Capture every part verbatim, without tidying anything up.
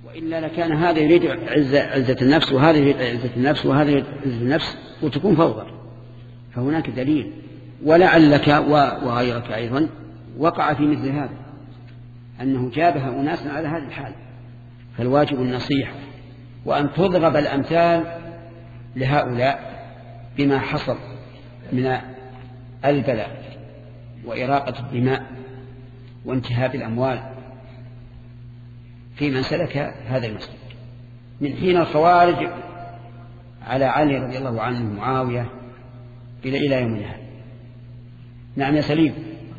وإلا لكان هذا يريد عزة, عزة النفس وهذا يريد عزة النفس وهذا يريد عزة النفس وتكون فوضى. فهناك دليل، ولعلك وغيرك أيضا وقع في مثل هذا، أنه جابها أناسا على هذه الحال. فالواجب النصيحة، وأن تضرب الأمثال لهؤلاء بما حصل من البلاء وإراقة الدماء وانتهاب الأموال في من سلك هذا المسلك، من حين الخوارج على علي رضي الله عنه ومعاوية إلى إلى يومنا هذا. نعم يا سليم.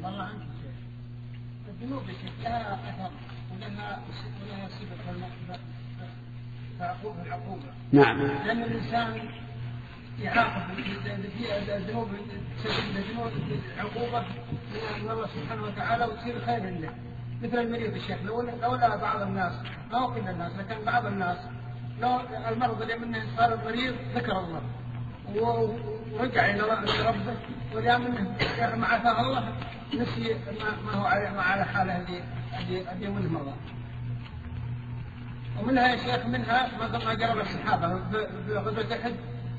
الذنوب لها أثر ولها ولها صفة العقوبة. نعم. لأن الإنسان يعاقب الذنوب الذنوب عقوبة من الله سبحانه وتعالى وتصير خير له. مثل المريض الشيخ، لو لولا بعض الناس، ما هو كل الناس لكن بعض الناس، لو المرض اللي منه صار المريض ذكر الله ورجع إلى ربه، ودام منه مع عفاء الله نسي ما هو على حاله اللي اللي منه مرض. ومنها يا شيخ منها ما جرب الصحابة بغزوة أحد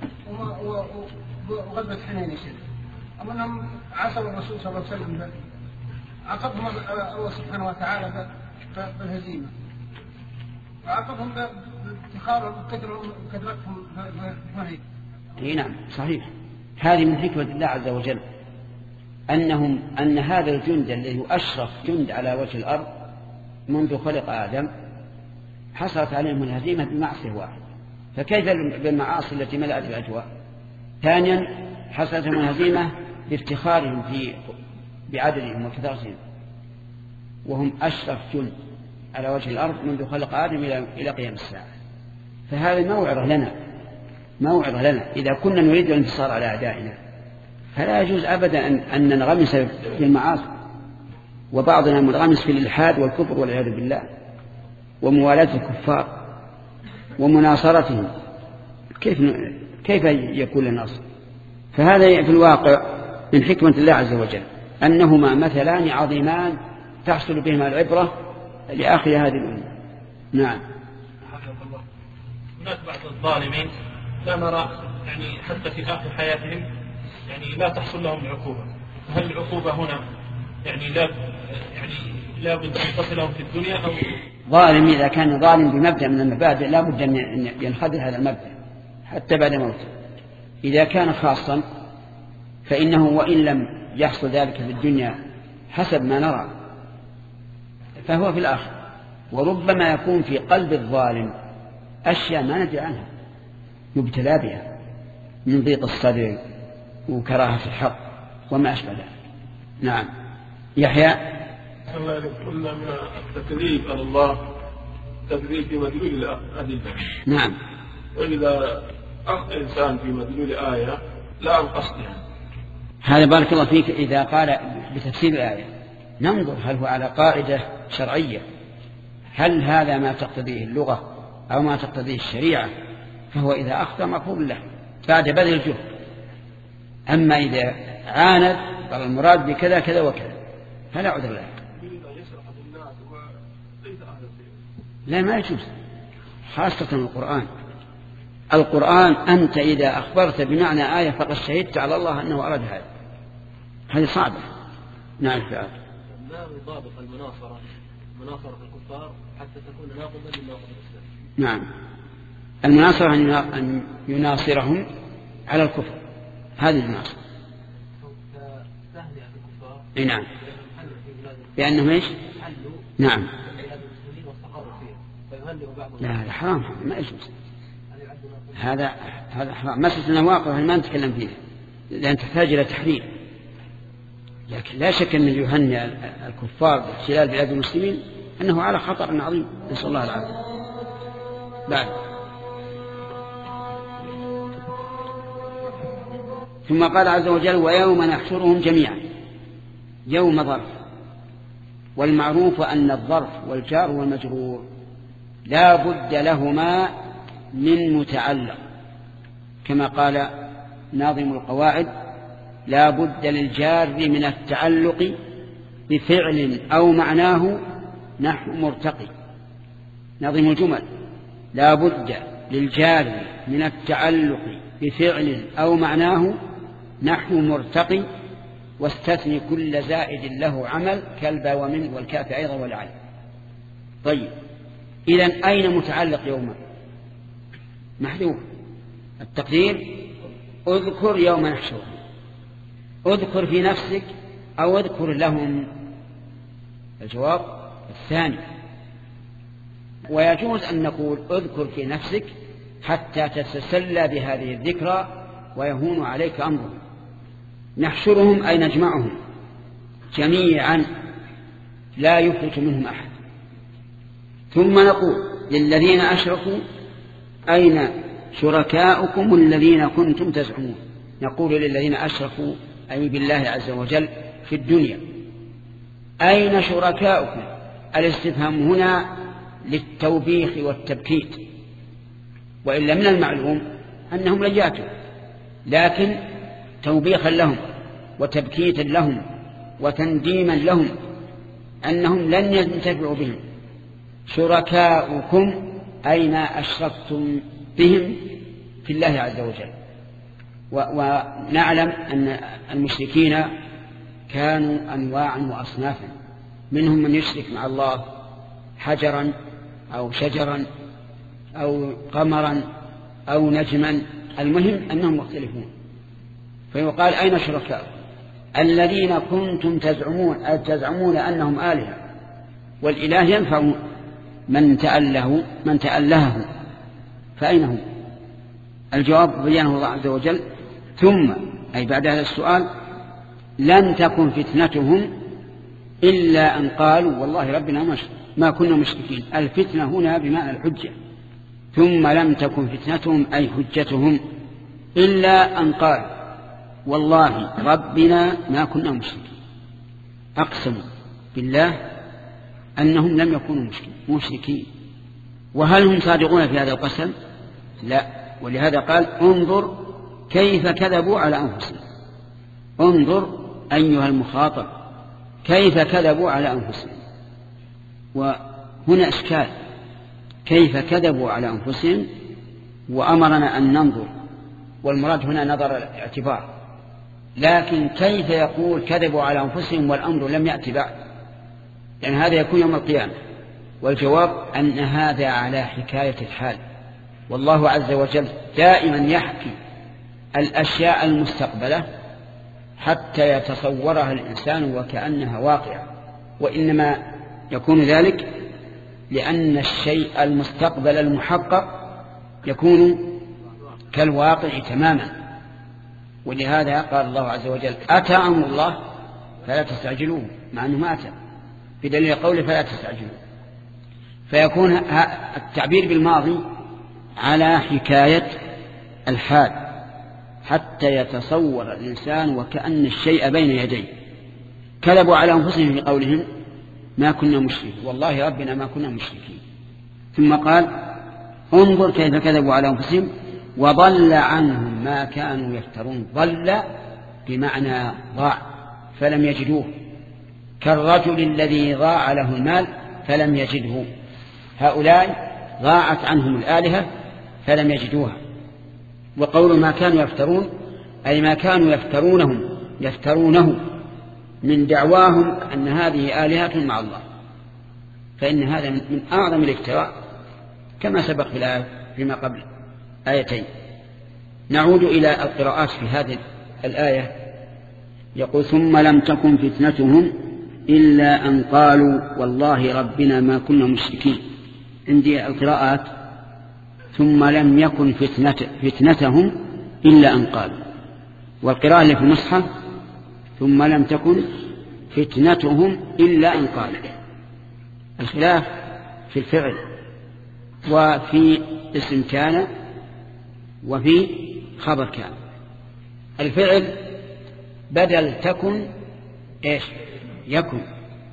وغزوة حنين يا شيخ، ومنهم عصوا الرسول صلى الله عليه وسلم، عاقبهم الله سبحانه وتعالى بالهزيمة، وعاقبهم بافتخارهم وكثرتهم فهي. اي نعم صحيح. هذه من حكمة الله عز وجل أنهم أن هذا الجند الذي أشرف جند على وجه الأرض منذ خلق آدم حصلت عليهم الهزيمة بمعصية واحد، فكيف بالمعاصي التي ملأت الأجواء؟ ثانيا حصلت لهم الهزيمة بافتخارهم في بعددهم وكثرتهم، وهم أشرف جند على وجه الأرض منذ خلق آدم إلى قيام الساعة. فهذا موعظة لنا، موعظة لنا إذا كنا نريد الانتصار على أعدائنا، فلا يجوز أبدا أن ننغمس في المعاصي، وبعضنا منغمس في الإلحاد والكفر والعياذ بالله وموالاة الكفار ومناصرتهم. كيف كيف يكون النصر؟ فهذا في الواقع من حكمة الله عز وجل أنهما مثلان عظيمان تحصل بهما العبرة لآخر هذه الأمة. نعم. هناك بعض الظالمين لا نرى يعني حتى في آخر حياتهم يعني لا تحصل لهم العقوبة، هل العقوبة هنا يعني لا يعني لا بد أن تصلهم في الدنيا أو ظالم إذا كان ظالم بمبدأ من المبادئ لا بد أن ينخدع هذا المبدأ حتى بعد موته. إذا كان خاصا فإنه وإن لم يحصل ذلك في الدنيا حسب ما نرى فهو في الآخر، وربما يكون في قلب الظالم أشياء ما ندري عنها يبتلى بها من ضيق الصدر وكراهة الحق وما أشبه ذلك. نعم. يحيى. الله قلنا من التكذيب على الله تكذيب في مدلول الأدلة. نعم. وإذا أخطأ إنسان في مدلول آية لا عن قصدها، هذا بارك الله فيك إذا قال بتفسير الآية ننظر هل هو على قاعدة شرعية، هل هذا ما تقتضيه اللغة أو ما تقتضيه الشريعة، فهو إذا أخطأ مغفور له بعد بذل الجهد. أما إذا عاند قال المراد بكذا كذا وكذا فلا عذر له. لا ما يجوز، خاصة القرآن. القرآن أنت إذا أخبرت بمعنى آية فقد شهدت على الله أنه أراد هذا، هذه صعبة. نعم. فعلا ما يضابط المناصرة مناصرة الكفار حتى تكون ناقضة للناقض الإسلام. نعم. المناصرة أن يناصرهم على الكفر، هذه المناصرة. اي نعم، لأنهم ايش؟ نعم. لا هذا حرام، ما يجوز، هذا هذا حرام. مسألة الواقع ما نتكلم فيها لأن تحتاج إلى تحرير، لكن لا شك أن يهنئ الكفار باحتلال بلاد المسلمين أنه على خطر عظيم، نسأل الله العافية. بعد ثم قال عز وجل ويوم نحشرهم جميعا. يوم ظرف، والمعروف أن الظرف والجار والمجرور لا بد لهما من متعلق، كما قال ناظم القواعد لا بد للجار من التعلق بفعل أو معناه نحو مرتقي. نظم الجمل لا بد للجار من التعلق بفعل أو معناه نحو مرتقي واستثني كل زائد له عمل كالبا ومن والكاف أيضا والعلم. طيب إذن أين متعلق يوما؟ محذوف. التقدير اذكر يوم نحشرهم. اذكر في نفسك أو اذكر لهم؟ الجواب الثاني. ويجوز أن نقول اذكر في نفسك حتى تتسلى بهذه الذكرى ويهون عليك أمرهم. نحشرهم أي نجمعهم جميعا لا يفلت منهم أحد. ثم نقول للذين أشركوا أين شركاؤكم الذين كنتم تزعمون؟ نقول للذين أشركوا أي بالله عز وجل في الدنيا أين شركاؤكم؟ الاستفهام هنا للتوبيخ والتبكيت، وإلا من المعلوم أنهم لن يأتوا، لكن توبيخا لهم وتبكيتا لهم وتنديما لهم أنهم لن ينتفعوا بهم. شركاؤكم أين أشركتم بهم في الله عز وجل. ونعلم أن المشركين كانوا أنواعا وأصنافا، منهم من يشرك مع الله حجرا أو شجرا أو قمرا أو نجما، المهم أنهم مختلفون. فيقال أين شركاء الذين كنتم تزعمون تزعمون أنهم آلهة، والإله ينفع من تأله من تألهه، فأين هم؟ الجواب بيانه الله عز وجل ثم أي بعد هذا السؤال لن تكن فتنتهم إلا أن قالوا والله ربنا ما كنا مشركين. الفتنة هنا بمعنى الحجة. ثم لم تكن فتنتهم أي حجتهم إلا أن قالوا والله ربنا ما كنا مشركين. أقسموا بالله أنهم لم يكونوا مشركين. وهل هم صادقون في هذا القسم؟ لا. ولهذا قال انظر كيف كذبوا على أنفسهم. انظر أيها المخاطب كيف كذبوا على أنفسهم. وهنا إشكال، كيف كذبوا على أنفسهم وأمرنا أن ننظر، والمراد هنا نظر الاعتبار، لكن كيف يقول كذبوا على أنفسهم والأمر لم يأتي بعد؟ لأن يعني هذا يكون يوم القيامة. والجواب أن هذا على حكاية الحال، والله عز وجل دائما يحكي الأشياء المستقبلة حتى يتصورها الإنسان وكأنها واقعة، وإنما يكون ذلك لأن الشيء المستقبل المحقق يكون كالواقع تماما. ولهذا قال الله عز وجل أتى أمر الله فلا تستعجلوه، مع أنه ما أتى، بدليل قوله فلا تستعجلوه. فيكون التعبير بالماضي على حكاية الحال حتى يتصور الإنسان وكأن الشيء بين يديه. كذبوا على أنفسهم في قولهم ما كنا مشركين، والله ربنا ما كنا مشركين. ثم قال انظر كيف كذبوا على أنفسهم وضل عنهم ما كانوا يفترون. ضل بمعنى ضاع فلم يجدوه، كالرجل الذي ضاع له المال فلم يجده. هؤلاء ضاعت عنهم الآلهة فلم يجدوها. وقول ما كانوا يفترون أي ما كانوا يفترونهم يفترونه من دعواهم أن هذه آلهة مع الله، فإن هذا من أعظم الافتراء كما سبق في الآية فيما قبل آيتين. نعود إلى القراءات في هذه الآية. يقول ثم لم تكن فتنتهم إلا أن قالوا والله ربنا ما كنا مشركين. عندي القراءات ثم لم يكن فتنة فتنتهم إلا أن قالوا، والقراءة اللي في المصحف ثم لم تكن فتنتهم إلا أن قالوا. الخلاف في الفعل وفي اسم كان وفي خبر كان. الفعل بدل تكن إيش يكن.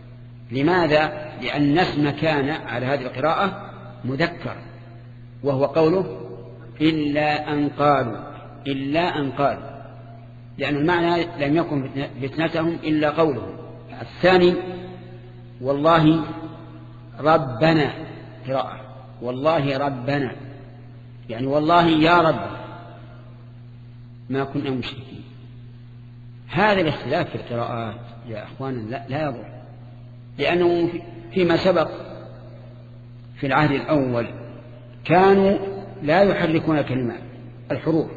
لماذا؟ لأن اسم كان على هذه القراءة مذكر، وهو قوله إلا أن قالوا، إلا أن قالوا، لأن المعنى لم يكن فتنتهم إلا قولهم. الثاني والله ربنا قراءة والله ربنا، يعني والله يا رب ما كنا مشركين. هذا الاختلاف في القراءات يا أخوانا لا, لا يضر، لأنه فيما سبق في العهد الأول كانوا لا يحركون كلمات الحروف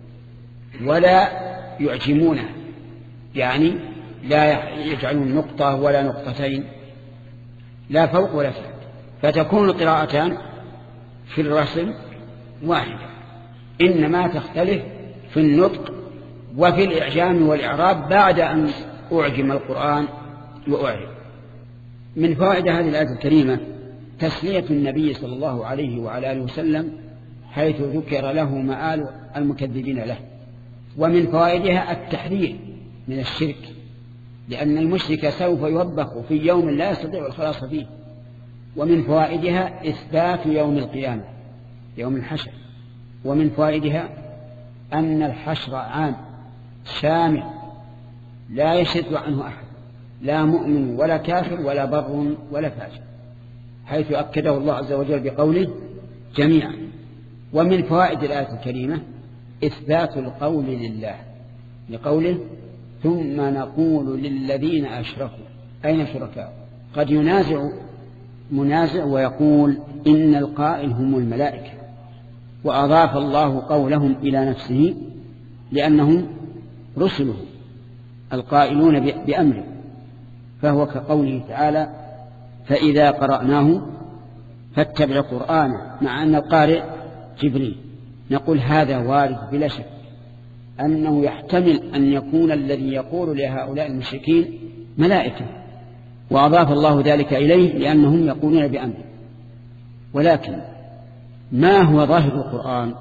ولا يعجمونها، يعني لا يجعلون نقطة ولا نقطتين، لا فوق ولا تحت، فتكون القراءتان في الرسم واحدة، إنما تختلف في النطق وفي الإعجام والإعراب بعد أن أعجم القرآن وأعرب. من فوائد هذه الآية الكريمة تسلية النبي صلى الله عليه وعلى آله وسلم حيث ذكر له مآل المكذبين له. ومن فوائدها التحذير من الشرك، لأن المشرك سوف يوبخ في يوم لا يستطيع الخلاص فيه. ومن فوائدها إثبات يوم القيامة، يوم الحشر. ومن فوائدها أن الحشر عام شامل لا يشد عنه أحد، لا مؤمن ولا كافر ولا بر ولا فاجر، حيث أكده الله عز وجل بقوله جميعا. ومن فوائد الآية الكريمة إثبات القول لله، لقوله ثم نقول للذين أشركوا أين شركاء. قد ينازع منازع ويقول إن القائل هم الملائكة، وأضاف الله قولهم إلى نفسه لأنهم رسله القائلون بأمره، فهو كقوله تعالى فإذا قرأناه فاتبع قرآنه، مع أن القارئ جبريل. نقول هذا وارد بلا شك أنه يحتمل أن يكون الذي يقول لهؤلاء المشركين ملائكة، وأضاف الله ذلك إليه لأنهم يقولون بأمره. ولكن ما هو ظاهر القرآن؟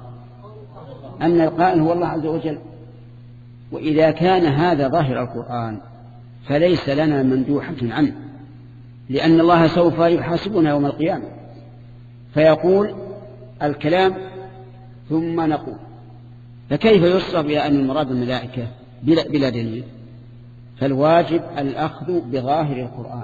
أن القائل هو الله عز وجل. وإذا كان هذا ظاهر القرآن فليس لنا مندوحة عنه، لأن الله سوف يحاسبنا يوم القيامة، فيقول الكلام ثم نقول. فكيف يصرف إلى أن المراد الملائكة بلا, بلا دليل؟ فالواجب الأخذ بظاهر القرآن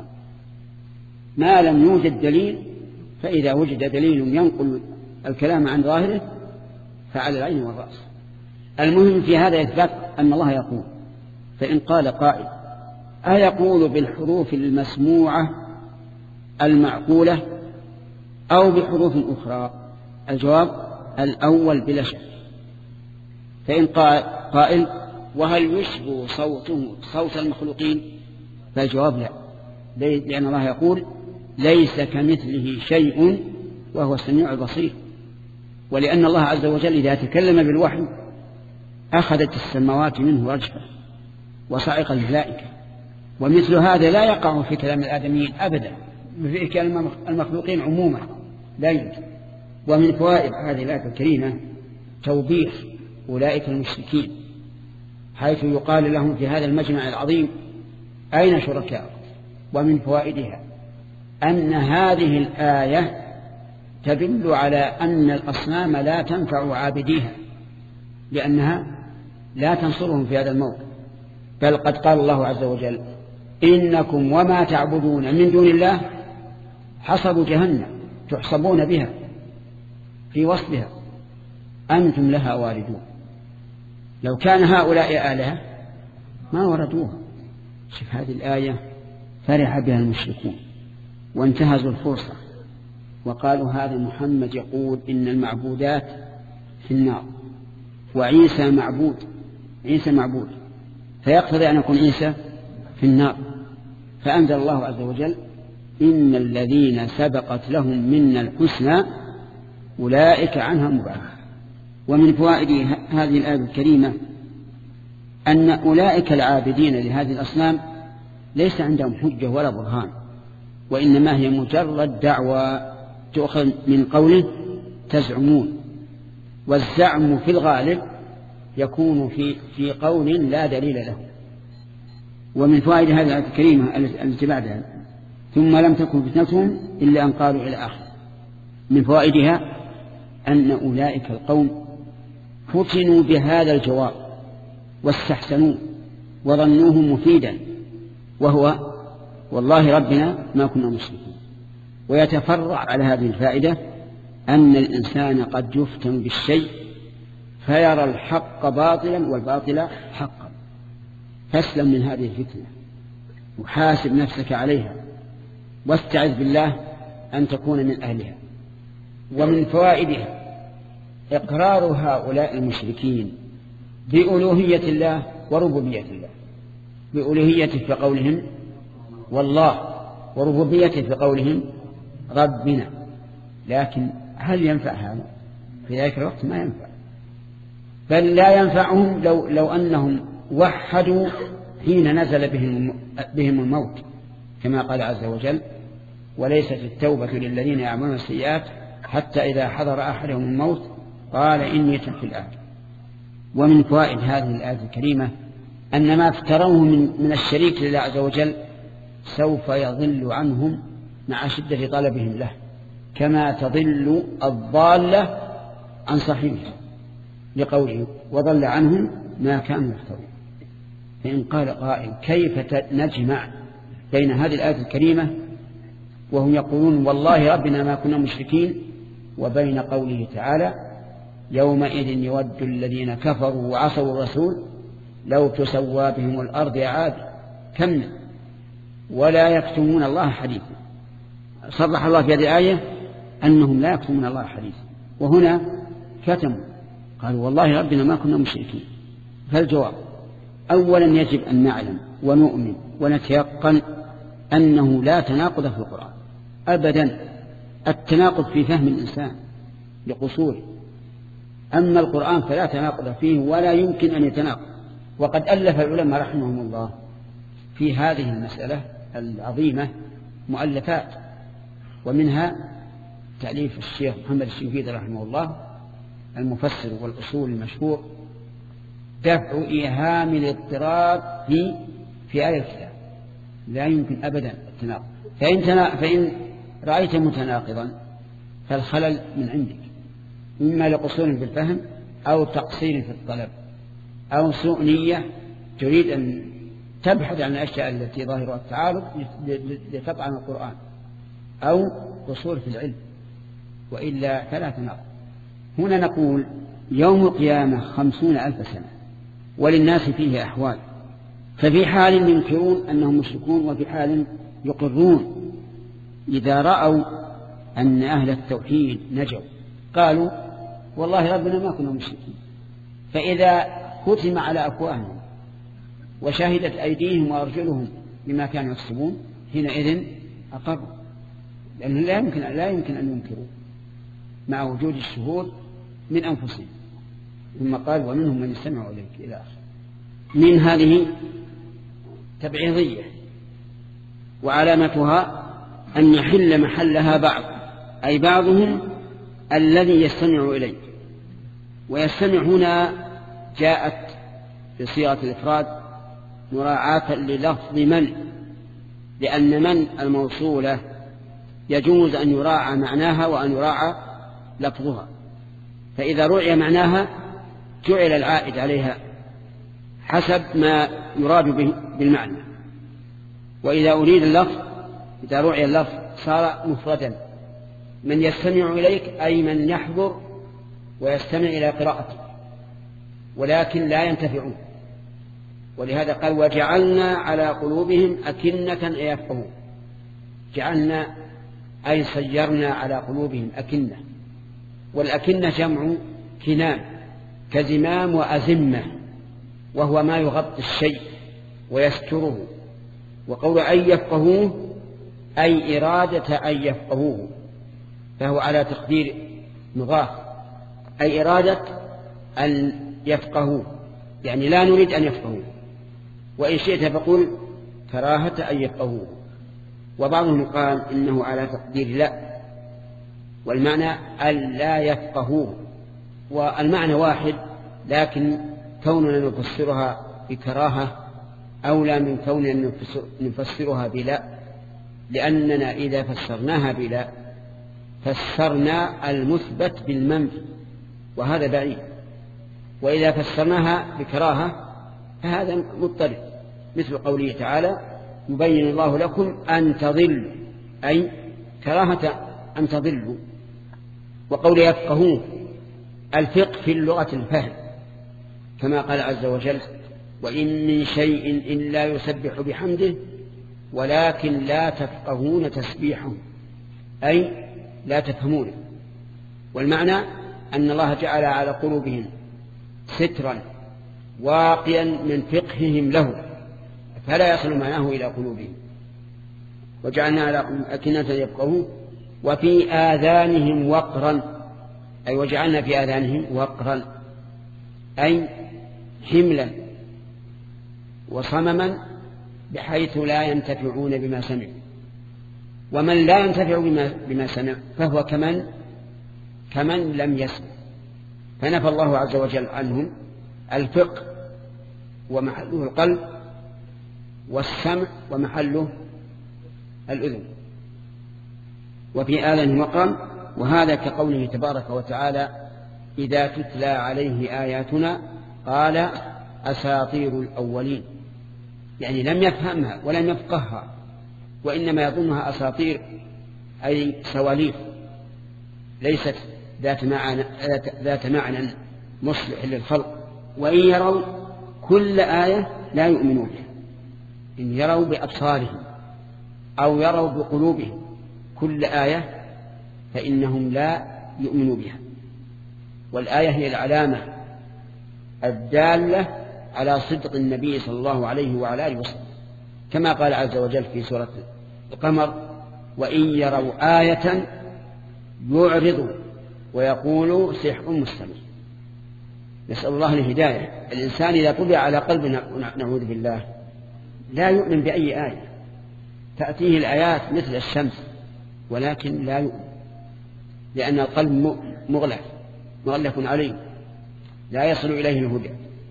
ما لم يوجد دليل، فإذا وجد دليل ينقل الكلام عن ظاهره فعلى العين والرأس. المهم في هذا إثبات أن الله يقول. فإن قال قائل أيقول بالحروف المسموعة المعقولة أو بحروف أخرى؟ الجواب الأول بلا شك. فإن قال قائل وهل يشبه صوته صوت المخلوقين؟ فالجواب لا، لأن الله يقول ليس كمثله شيء وهو السميع البصير. ولأن الله عز وجل إذا تكلم بالوحي أخذت السماوات منه رجفة وصعق الملائكة، ومثل هذا لا يقع في كلام الآدميين أبدا، في كلام المخلوقين عموما لا يمكن. ومن فوائد هذه الآية الكريمة توبيخ أولئك المشركين، حيث يقال لهم في هذا المجمع العظيم أين شركاء. ومن فوائدها أن هذه الآية تدل على أن الأصنام لا تنفع عابديها، لأنها لا تنصرهم في هذا الموقف. بل قد قال الله عز وجل إنكم وما تعبدون من دون الله حصب جهنم تحصبون بها في وصلها أنتم لها واردون. لو كان هؤلاء آلهة ما وردوها. شوف هذه الآية فرح بها المشركون وانتهزوا الفرصة وقالوا هذا محمد يقول إن المعبودات في النار وعيسى معبود، عيسى معبود، فيقتضي أن يكون عيسى في النار. فأنزل الله عز وجل إن الذين سبقت لهم منا الحسنى أولئك عنها مبعدون. ومن فوائد هذه الآية الكريمة أن أولئك العابدين لهذه الأصنام ليس عندهم حجة ولا برهان، وإنما هي مجرد دعوة تؤخذ من قوله تزعمون. والزعم في الغالب يكون في في قول لا دليل له. ومن فوائد هذه الآية الكريمة التي بعدها ثم لم تكن فتنتهم إلا أن قالوا إلى آخر. من فوائدها أن أولئك القوم فتنوا بهذا الجواب واستحسنوه وظنوه مفيدا، وهو والله ربنا ما كنا مشركين. ويتفرع على هذه الفائدة أن الإنسان قد يفتن بالشيء فيرى الحق باطلا والباطل حقا، فاسلم من هذه الفتنة وحاسب نفسك عليها واستعذ بالله أن تكون من أهلها. ومن فوائدها إقرار هؤلاء المشركين بألوهية الله وربوبية الله، بألوهيته في قولهم والله، وربوبيته في قولهم ربنا. لكن هل ينفع هذا؟ في ذلك الوقت ما ينفع، بل لا ينفعهم لو, لو أنهم وحدوا حين نزل بهم, بهم الموت، كما قال عز وجل وليست التوبة للذين يعملون السيئات حتى إذا حضر أحدهم الموت قال إني تبت الآن. ومن فوائد هذه الآية الكريمة أن ما افتروه من, من الشريك لله عز وجل سوف يضل عنهم مع شدة طلبهم له، كما تضل الضالة عن صاحبها، لقوله وضل عنهم ما كانوا يفترون. فإن قال قائل كيف نجمع بين هذه الآية الكريمة وهم يقولون والله ربنا ما كنا مشركين، وبين قوله تعالى يومئذ يود الذين كفروا وعصوا الرسول لو تسوى بهم الأرض عاد كمنا ولا يكتمون الله حديثا. صرح الله في هذه الآية أنهم لا يكتمون الله حديثا، وهنا كتموا قالوا والله ربنا ما كنا مشركين. فالجواب أولا يجب أن نعلم ونؤمن ونتيقن أنه لا تناقض في القرآن أبدا، التناقض في فهم الإنسان لقصوره، أما القرآن فلا تناقض فيه ولا يمكن أن يتناقض. وقد ألف العلماء رحمهم الله في هذه المسألة العظيمة مؤلفات، ومنها تأليف الشيخ محمد الشنقيطي رحمه الله المفسر والأصول المشهور دفع إيهام الاضطراب في في آية الكتاب. لا يمكن أبدا التناقض، فإن, فإن رأيت متناقضا فالخلل من عندك، إما لقصور في الفهم أو تقصير في الطلب أو سوء نية تريد أن تبحث عن الأشياء التي ظاهرها التعارض لتطعن القرآن، أو قصور في العلم، وإلا فلا تناقض. هنا نقول يوم القيامة خمسون ألف سنة وللناس فيه أحوال، ففي حال ينكرون أنهم مشركون وفي حال يقرون. إذا رأوا أن أهل التوحيد نجوا قالوا والله ربنا ما كنا مشركين، فإذا ختم على أفواههم وشهدت أيديهم وأرجلهم بما كانوا يكسبون حينئذ أقروا، لأنه لا يمكن, لا يمكن أن ينكروا مع وجود الشهود من أنفسهم. ثم قال ومنهم من يستمع إليك إلى آخر. من هذه تبعيضية، وعلامتها أن يحل محلها بعض، أي بعضهم الذي يستمع إليك. ويستمع هنا جاءت بصيغة الإفراد مراعاة للفظ من، لأن من الموصولة يجوز أن يراعى معناها وأن يراعى لفظها، فإذا رعي معناها جعل العائد عليها حسب ما يراد به بالمعنى، وإذا أريد اللفظ إذا رعي اللفظ صار مفردا. من يستمع إليك أي من يحضر ويستمع إلى قراءتك ولكن لا ينتفعون. ولهذا قال وجعلنا على قلوبهم أكنة أن يفقهوا. جعلنا أي صيرنا على قلوبهم أكنة، والأكنة جمع كنان كزمام وأزمة، وهو ما يغطي الشيء ويستره. وقول أن يفقهوه أي إرادة أن يفقهوه، فهو على تقدير مضاف، أي إرادة أن يفقهوه، يعني لا نريد أن يفقهوه، وإن شئت فقل كراهة أن يفقهوه. وبعضهم قال إنه على تقدير لا، والمعنى أن لا يفقهوه، والمعنى واحد، لكن كوننا نفسرها بكراهة أولى من كوننا نفسرها بلا، لأننا إذا فسرناها بلا فسرنا المثبت بالمنفي وهذا بعيد، وإذا فسرناها بكراهة فهذا مضطرد، مثل قوله تعالى يبين الله لكم أن تضلوا، أي كراهة أن تضلوا. وقول يفقهون الفقه في اللغة الفهم، كما قال عز وجل وإن من شيء إلا يسبح بحمده ولكن لا تفقهون تسبيحه، أي لا تفهمونه. والمعنى أن الله جعل على قلوبهم سترا واقيا من فقههم له فلا يصل معناه إلى قلوبهم، وجعلنا على أكنة يفقهون وفي آذانهم وقرا، أي وجعلنا في آذانهم وقرا أي حملا وصمما بحيث لا ينتفعون بما سمعوا. ومن لا ينتفع بما, بما سمع فهو كمن كمن لم يسمع. فنفى الله عز وجل عنهم الفقه ومحله القلب، والسمع ومحله الأذن، وفي آذانهم وقرا. وهذا كقوله تبارك وتعالى إذا تتلى عليه آياتنا قال أساطير الأولين، يعني لم يفهمها ولم يفقهها، وإنما يظنها أساطير أي سواليف ليست ذات معنى, ذات معنى مصلح للخلق. وإن يروا كل آية لا يؤمنوا بها، إن يروا بأبصارهم أو يروا بقلوبهم كل آية فإنهم لا يؤمنوا بها. والآية هي العلامة الدالة على صدق النبي صلى الله عليه وعلى آله وسلم، كما قال عز وجل في سورة القمر وإن يروا آية يعرضوا ويقولوا سحر مستمر. نسأل الله الهداية. الإنسان إذا طبع على قلبنا نعوذ بالله لا يؤمن بأي آية، تأتيه الآيات مثل الشمس ولكن لا يؤمن، لأن القلب مغلق مغلق عليه لا يصل إليه الهدى.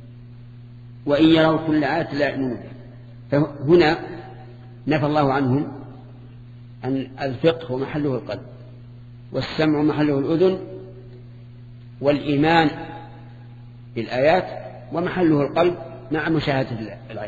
وإن يروا كل آية لا يؤمنون بها. فهنا نفى الله عنهم أن الفقه ومحله القلب، والسمع محله الأذن، والإيمان بالآيات ومحله القلب مع مشاهدة العين.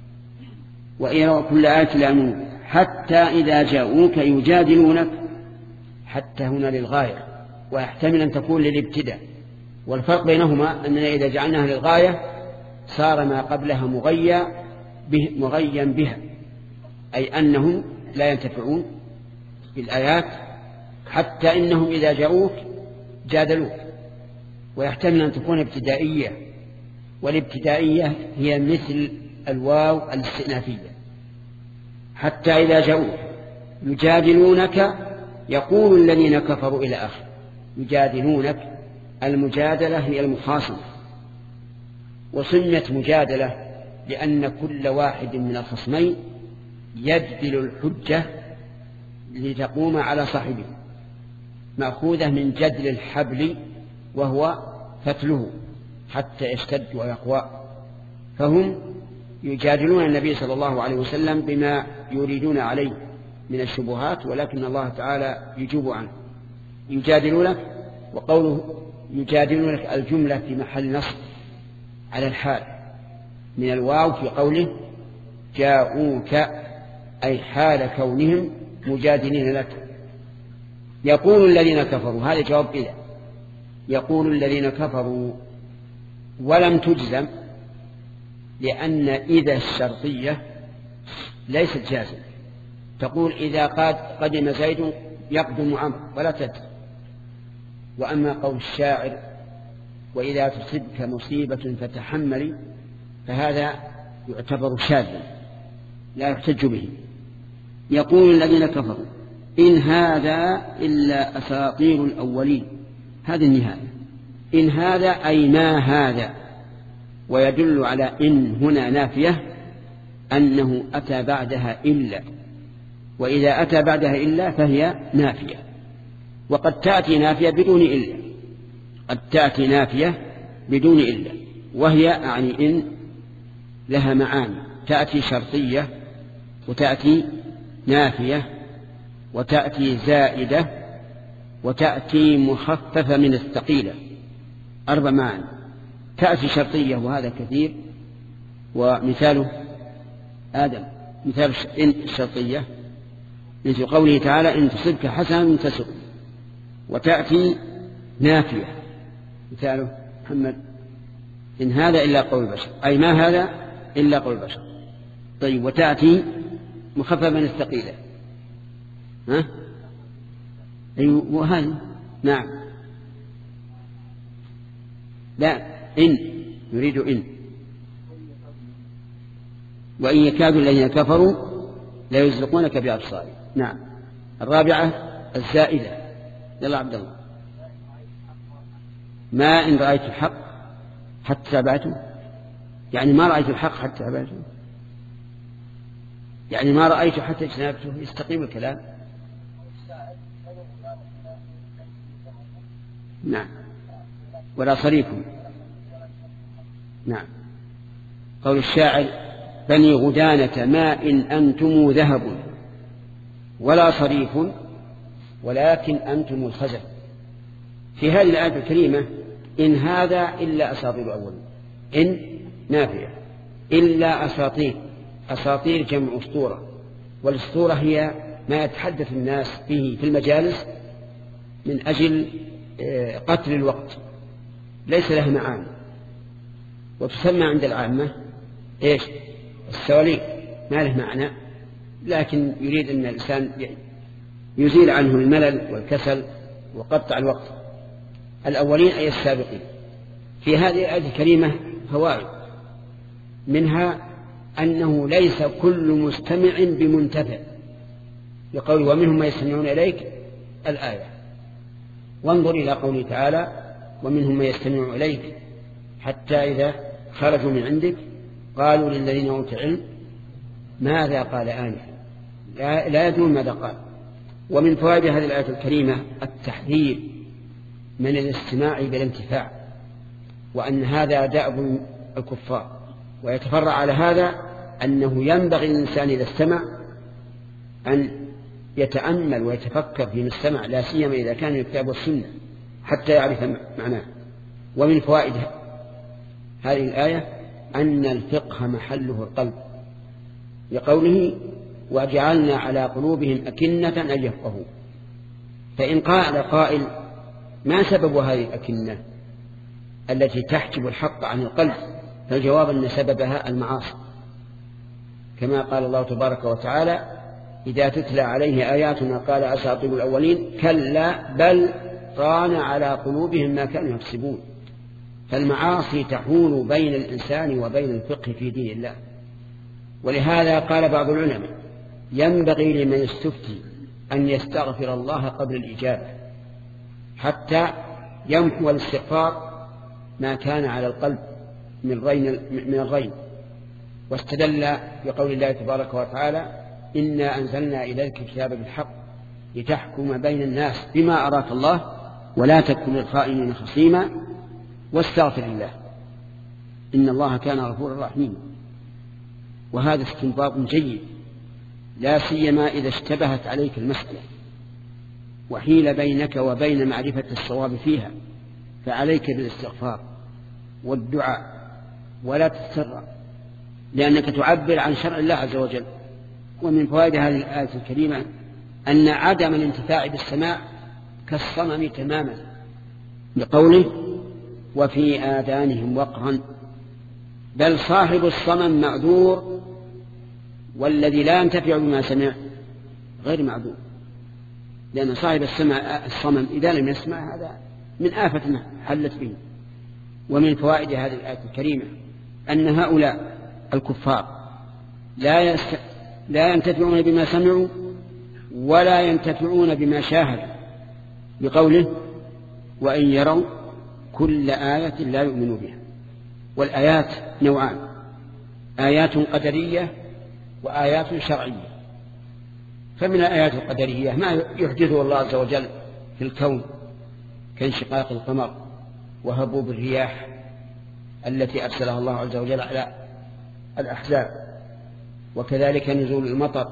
وإن يروا كل آية لا يؤمنون بها حتى إذا جاءوك يجادلونك. حتى هنا للغاية، ويحتمل أن تكون للابتداء، والفرق بينهما أننا إذا جعلناها للغاية صار ما قبلها مغيا به مغيا بها، أي أنهم لا ينتفعون بالآيات حتى إنهم إذا جاءوك جادلوك. ويحتمل أن تكون ابتدائية، والابتدائية هي مثل الواو الاستئنافية. حتى إذا جاءوك يجادلونك يقول الذين كفروا إلى آخر. يجادلونك المجادلة هي المخاصمة، وسميت مجادلة لأن كل واحد من الخصمين يجدل الحجة لتقوم على صاحبه، مأخوذة من جدل الحبل وهو فتله حتى يشتد ويقوى. فهم يجادلون النبي صلى الله عليه وسلم بما يريدون عليه من الشبهات، ولكن الله تعالى يجوب عنه. يجادلونك، وقوله يجادلونك الجملة في محل نصب على الحال من الواو في قوله جاءوك، أي حال كونهم مجادلين لك. يقول الذين كفروا، هذا جواب إذا. يقول الذين كفروا ولم تجزم، لأن إذا الشرطية ليست جازم. تقول إذا قد قدم زيد يقدم عمرو ولا تدري. وأما قول الشاعر وإذا تصبك مصيبة فتحملي، فهذا يعتبر شاذا لا يحتج به. يقول الذين كفروا إن هذا إلا أساطير الأولين. هذه النهاية. إن هذا أي ما هذا، ويدل على إن هنا نافية أنه أتى بعدها إلا، وإذا أتى بعدها إلا فهي نافية. وقد تأتي نافية بدون إلا، قد تأتي نافية بدون إلا، وهي أعني إن لها معاني، تأتي شرطية وتأتي نافية وتأتي زائدة وتأتي مخففة من الثقيلة، أربع معاني. تأتي شرطية وهذا كثير، ومثاله آدم. مثال إن الشرطية مثل قوله تعالى إن تصبك حسنة تسؤ. وتأتي نافية. مثاله محمد إن هذا إلا قول البشر، أي ما هذا إلا قول البشر. طيب وتأتي مخففا ثقيلا، ها أيوة وهذه نعم لا إن يريد إن وإن يكاد الذين كفروا لا يزلقونك بأبصارهم. نعم. الرابعة الزائدة. يلا عبد الله. ما إن رأيت الحق حتى تابعته، يعني ما رأيت الحق حتى تابعته، يعني ما رأيت حتى اجتنبته. يستقيم الكلام. نعم. ولا صريكم. نعم. قول الشاعر بني غدانة ما إن أنتم ذهب ولا صريف ولكن أنتم الخزف. في هذه الآية الكريمة إن هذا إلا أساطير الأولين، إن نافية، إلا أساطير. أساطير جمع أسطورة، والأسطورة هي ما يتحدث الناس به في المجالس من أجل قتل الوقت، ليس لها معاني، وتسمى عند العامة إيش؟ السواليف، ما له معنى، لكن يريد أن الإنسان يزيل عنه الملل والكسل وقطع الوقت. الأولين أي السابقين. في هذه الآية الكريمة فوائد، منها أنه ليس كل مستمع بمنتفع، يقول ومنهم ما يستمعون إليك الآية. وانظر إلى قوله تعالى ومنهم ما يستمع إليك حتى إذا خرجوا من عندك قالوا للذين أوتوا العلم ماذا قال آنفا، لا, لا يدرون ماذا قال. ومن فوائد هذه الآية الكريمة التحذير من الاستماع بالانتفاع، وأن هذا دأب الكفار. ويتفرع على هذا أنه ينبغي للإنسان إذا استمع أن يتأمل ويتفكر فيما استمع، لا سيما إذا كان الكتاب والسنة، حتى يعرف معناه. ومن فوائد هذه الآية أن الفقه محله القلب، لقوله وجعلنا على قلوبهم أكنة أن يفقهوا. فإن قال قائل ما سبب هذه الأكنة التي تحجب الحق عن القلب؟ فالجواب أن سببها المعاصي، كما قال الله تبارك وتعالى إذا تتلى عليه آياتنا قال أساطير الأولين كلا بل ران على قلوبهم ما كانوا يكسبون. فالمعاصي تحول بين الإنسان وبين الفقه في دين الله. ولهذا قال بعض العلماء ينبغي لمن يستفتي أن يستغفر الله قبل الإجابة حتى يمحو الاستغفار ما كان على القلب من رين من الرين. واستدل بقول الله تبارك وتعالى إنا أنزلنا إليك الكتاب بالحق لتحكم بين الناس بما أراك الله ولا تكن للخائنين خصيما واستغفر الله إن الله كان غفورا رحيما. وهذا استنباط جيد، لا سيما إذا اشتبهت عليك المسألة وحيل بينك وبين معرفة الصواب فيها، فعليك بالاستغفار والدعاء ولا تتسرع، لأنك تعبر عن شرع الله عز وجل. ومن فوائد هذه الآية الكريمة أن عدم الانتفاع بالسماع كالصمم تماما، لقوله وفي آذانهم وقرا، بل صاحب الصمم معذور والذي لا ينتفع بما سمع غير معذور، لأن صاحب السمع الصمم إذا لم يسمع هذا من آفة حلت به. ومن فوائد هذه الآية الكريمة أن هؤلاء الكفار لا يست... لا ينتفعون بما سمعوا ولا ينتفعون بما شاهدوا، بقوله وإن يروا كل آية لا يؤمنوا بها. والآيات نوعان، آيات قدرية وآيات شرعية. فمن الآيات القدرية ما يحدثه الله عز وجل في الكون كانشقاق القمر وهبوب الرياح التي أرسلها الله عز وجل على الأحزاب، وكذلك نزول المطر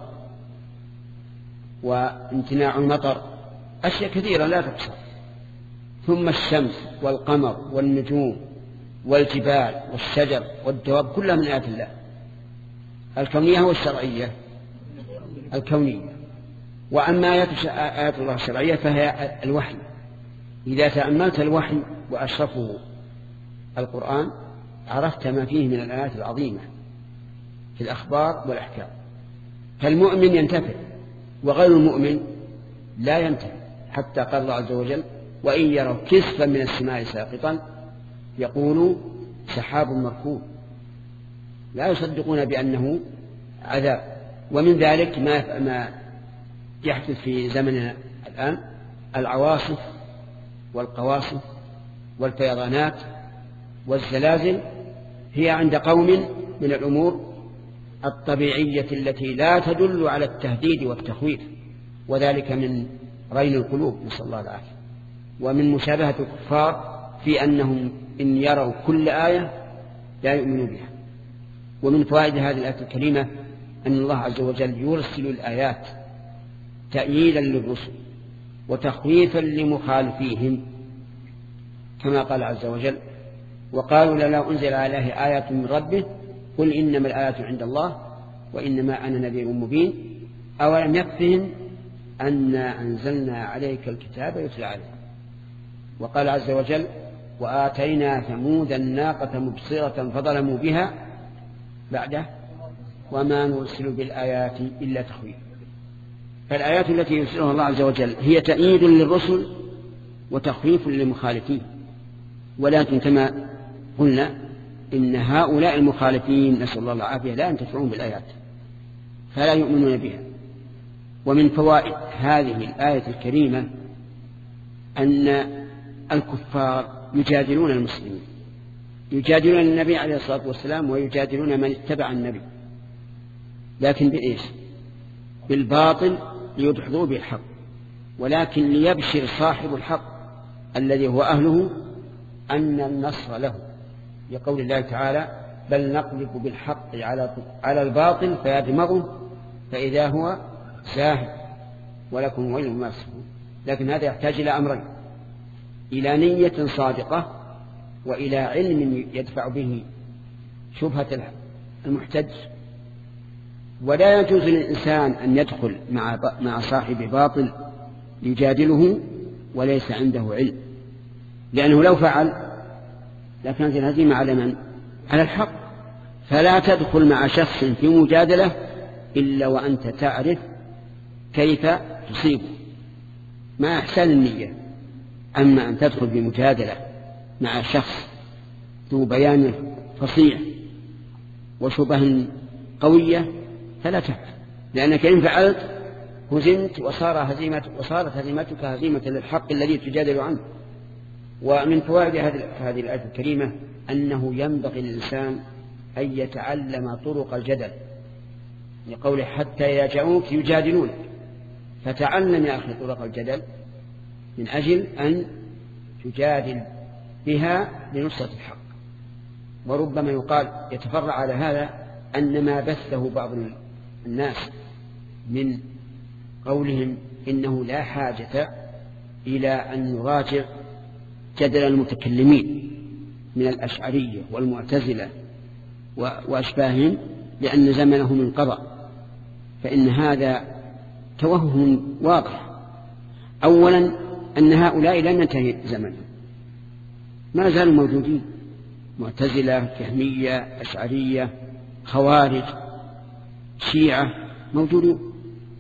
وامتناع المطر، أشياء كثيرة لا تحصى. ثم الشمس والقمر والنجوم والجبال والشجر والدواب كلها من آيات الله الكونية والشرعية. الكونية. وأما آيات الله الشرعية فهي الوحي إذا تأملت الوحي وأشرفه القرآن عرفت ما فيه من الآيات العظيمة في الأخبار والأحكام. فالمؤمن ينتفع وغير المؤمن لا ينتفع، حتى قال الله عز وجل: وإن يروا كسفا من السماء ساقطا يقولوا سحاب مركوب، لا يصدقون بأنه عذاب. ومن ذلك ما ما يحدث في زمننا الآن، العواصف والقواصف والفيضانات والزلازل هي عند قوم من الأمور الطبيعية التي لا تدل على التهديد والتخويف، وذلك من رين القلوب، نسأل الله العافية. ومن مشابهة الكفار في أنهم إن يروا كل آية لا يؤمنوا بها. ومن فوائد هذه الآية الكريمة أن الله عز وجل يرسل الآيات تأييدا للرسل وتخويفا لمخالفيهم، كما قال عز وجل: وقالوا لولا أنزل عليه آية من ربه قل إنما الآيات عند الله وإنما أنا نذير مبين أولم يكفهم أنا أنزلنا عليك الكتاب يتلى عليه. وقال عز وجل: وآتينا ثمود الناقة مبصرة فظلموا بها بعده وما نرسل بالآيات إلا تخويف. فالآيات التي يرسلها الله عز وجل هي تأييد للرسل وتخويف للمخالفين. ولكن كما قلنا إن هؤلاء المخالفين نسأل الله العافية لا ينتفعون بالآيات فلا يؤمنون بها. ومن فوائد هذه الآية الكريمة أن الكفار يجادلون المسلمين، يجادلون النبي عليه الصلاة والسلام ويجادلون من اتبع النبي، لكن بإيش؟ بالباطل ليدحضوا بالحق. ولكن ليبشر صاحب الحق الذي هو أهله أن النصر له، لقول الله تعالى: بل نقذف بالحق على على الباطل فيدمغه فإذا هو زاهق ولكم ويل مما تصفون. لكن هذا يحتاج إلى أمرين: إلى نية صادقة وإلى علم يدفع به شبهة المحتج. ولا يجوز للإنسان أن يدخل مع مع صاحب باطل يجادله وليس عنده علم، لأنه لو فعل لكانت الهزيمة على من؟ على الحق. فلا تدخل مع شخص في مجادلة إلا وأنت تعرف كيف تصيبه مع إحسان النية. أما أن تدخل بمجادلة مع شخص ذو بيان فصيح وشبه قوية فلا تفعل، لأنك إن فعلت هزمت وصار هزيمة وصارت هزيمتك هزيمة للحق الذي تجادل عنه. ومن فوائد هذه الآية الكريمة أنه ينبغي للإنسان أن يتعلم طرق الجدل، لقوله: حتى يجاءوك يجادلونك. فتعلم يا أخي طرق الجدل من أجل أن تجادل بها لنصرة الحق. وربما يقال يتفرع على هذا أن ما بثه بعض الناس من قولهم إنه لا حاجة إلى أن نراجع جدل المتكلمين من الأشعرية والمعتزلة وأشباههم لأن زمنهم انقضى، فإن هذا توهم واضح. أولا أن هؤلاء لم ينتهي زمنهم، ما زالوا موجودين، معتزلة، جهمية، أشعرية، خوارج، شيعة موجودون.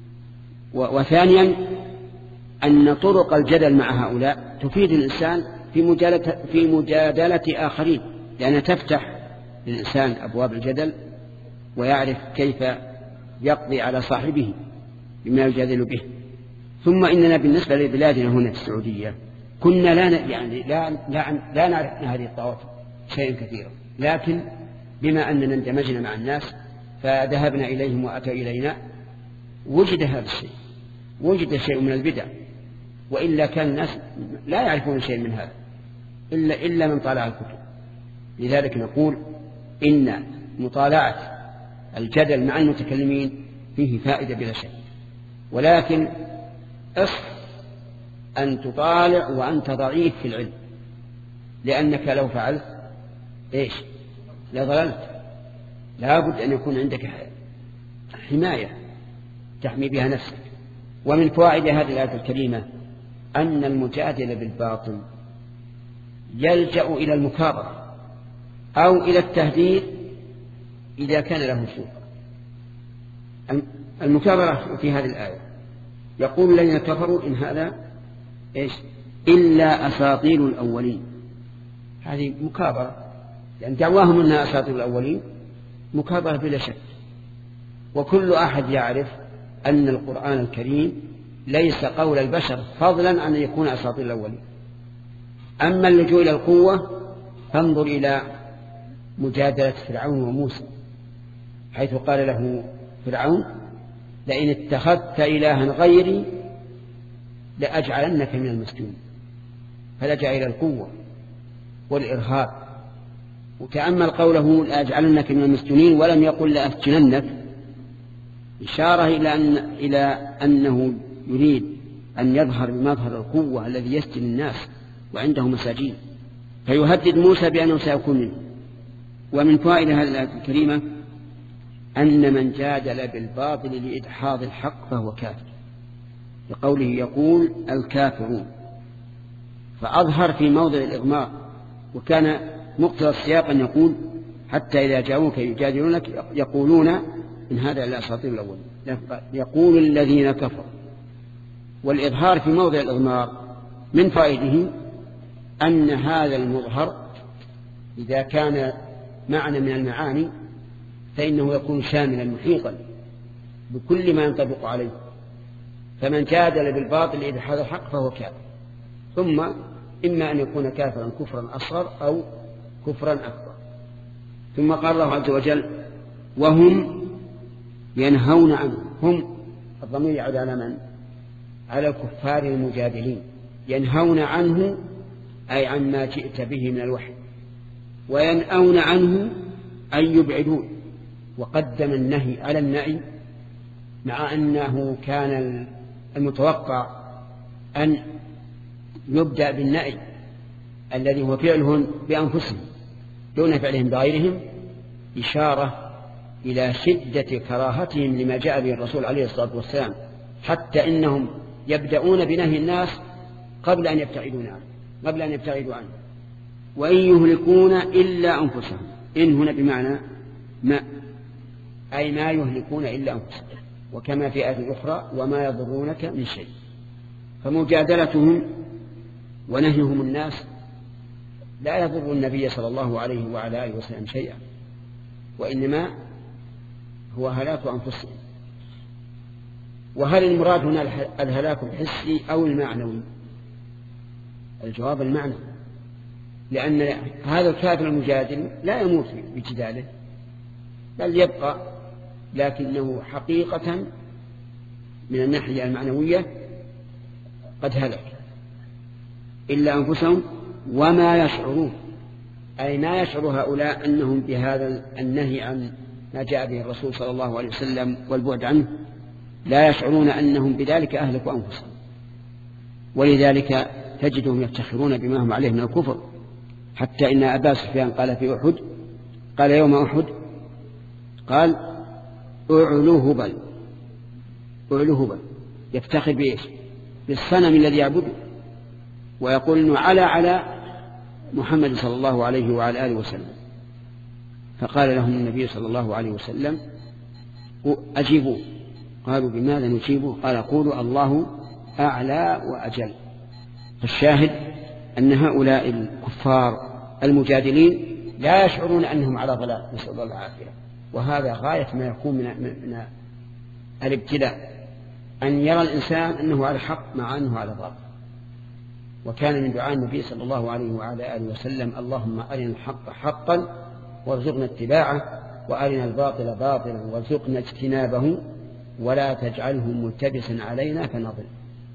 وثانيا أن طرق الجدل مع هؤلاء تفيد الإنسان في مجادلة, في مجادلة آخرين، لأنها تفتح للإنسان أبواب الجدل ويعرف كيف يقضي على صاحبه بما يجادل به. ثم إننا بالنسبة لبلادنا هنا في السعودية كنا لا يعني لا لا, لا نعرف عن هذه الطوائف شيئا كثيرا، لكن بما أننا اندمجنا مع الناس فذهبنا إليهم وأتوا إلينا وجد هذا الشيء، وجد شيء من البدع، وإلا كان الناس لا يعرفون شيء من هذا إلا, إلا من طالع الكتب. لذلك نقول إن مطالعة الجدل مع المتكلمين فيه فائدة بلا شك، ولكن اصف أن تطالع وأنت ضعيف في العلم، لأنك لو فعلت إيش لضللت. لابد أن يكون عندك حماية تحمي بها نفسك. ومن فوائد هذه الآية الكريمة أن المجادل بالباطل يلجأ إلى المكابرة أو إلى التهديد إذا كان له سوء. المكابرة في هذه الآية يقول الذين كفروا إن هذا إيش إلا أساطير الأولين. هذه مكابرة، يعني دعواهم أنها أساطير الأولين مكابرة بلا شك. وكل أحد يعرف أن القرآن الكريم ليس قول البشر فضلا عن أن يكون أساطير الأولين. أما اللجوء إلى القوة فانظر إلى مجادلة فرعون وموسى، حيث قال له فرعون لئن اتخذت إلها غيري لأجعلنك من المسجونين، فلجأ إلى القوة والإرهاب. وتأمل قوله لأجعلنك من المسجونين ولم يقل لأسجننك، إشارة إلى, أن إلى أنه يريد أن يظهر بمظهر القوة الذي يسجن الناس وعنده مساجين، فيهدد موسى بأنه سيكون منه. ومن فوائد هذه الآية الكريمة أن من جادل بالباطل لإدحاض الحق فهو كافر، لقوله يقول الكافرون، فأظهر في موضع الإغماء. وكان مقتضى السياق أن يقول حتى إذا جاءوك يجادلونك يقولون إن هذا إلا أساطير الأولين، يقول الذين كفروا. والإظهار في موضع الإغماء من فائده أن هذا المظهر إذا كان معنى من المعاني فإنه يكون شاملا محيطا بكل ما ينطبق عليه. فمن جادل بالباطل لإدحاض الحق فهو كافر، ثم إما أن يكون كافرا كفرا أصغر أو كفرا أكبر. ثم قال الله عز وجل وهم ينهون عنه. هم الضمير يعود على من؟ على الكفار المجادلين. ينهون عنه أي عن ما جئت به من الوحي، وينأون عنه أي يبعدون. وقدم النهي على النعي مع أنه كان المتوقع أن يبدأ بالنعي الذي هو فعلهم بأنفسهم دون فعلهم بغيرهم، إشارة إلى شدة كراهتهم لما جاء به الرسول عليه الصلاة والسلام، حتى إنهم يبدأون بنهي الناس قبل أن يبتعدون عنه قبل أن يبتعدوا عنه. وإن يهلكون إلا أنفسهم، إن هنا بمعنى ما، أي ما يهلكون إلا أنفسهم. وكما في آية أخرى وما يضرونك من شيء. فمجادلتهم ونهيهم الناس لا يضر النبي صلى الله عليه وعلى آله وسلم شيئا، وإنما هو هلاك أنفسهم. وهل المراد هنا الهلاك الحسي أو المعنوي؟ الجواب المعنى، لأن هذا الكافر المجادل لا يموت بجداله بل يبقى، لكنه حقيقة من الناحية المعنوية قد هلك إلا أنفسهم وما يشعرون، أي ما يشعر هؤلاء أنهم بهذا النهي عن ما جاء به الرسول صلى الله عليه وسلم والبعد عنه، لا يشعرون أنهم بذلك أهلكوا أنفسهم. ولذلك تجدهم يفتخرون بما هم عليه من الكفر، حتى إن أبا سفيان قال في أحد، قال يوم أحد قال أعلو هبل أعلو هبل، يفتخر بإيش؟ بالصنم الذي يعبده، ويقول إنه على على محمد صلى الله عليه وعلى آله وسلم. فقال لهم النبي صلى الله عليه وسلم أجيبوا. قالوا بماذا نجيبه؟ قال قولوا الله أعلى وأجل. فالشاهد أن هؤلاء الكفار المجادلين لا يشعرون أنهم على ضلال، نسأل الله العافية. وهذا غاية ما يكون من, من الابتلاء، أن يرى الإنسان أنه على الحق مع أنه على ضلال. وكان من دعاء النبي صلى الله عليه وعلى آله وسلم اللهم أرنا الحق حقا وارزقنا اتباعه، وأرنا الباطل باطلا وارزقنا اجتنابه، ولا تجعله ملتبسا علينا فنضل.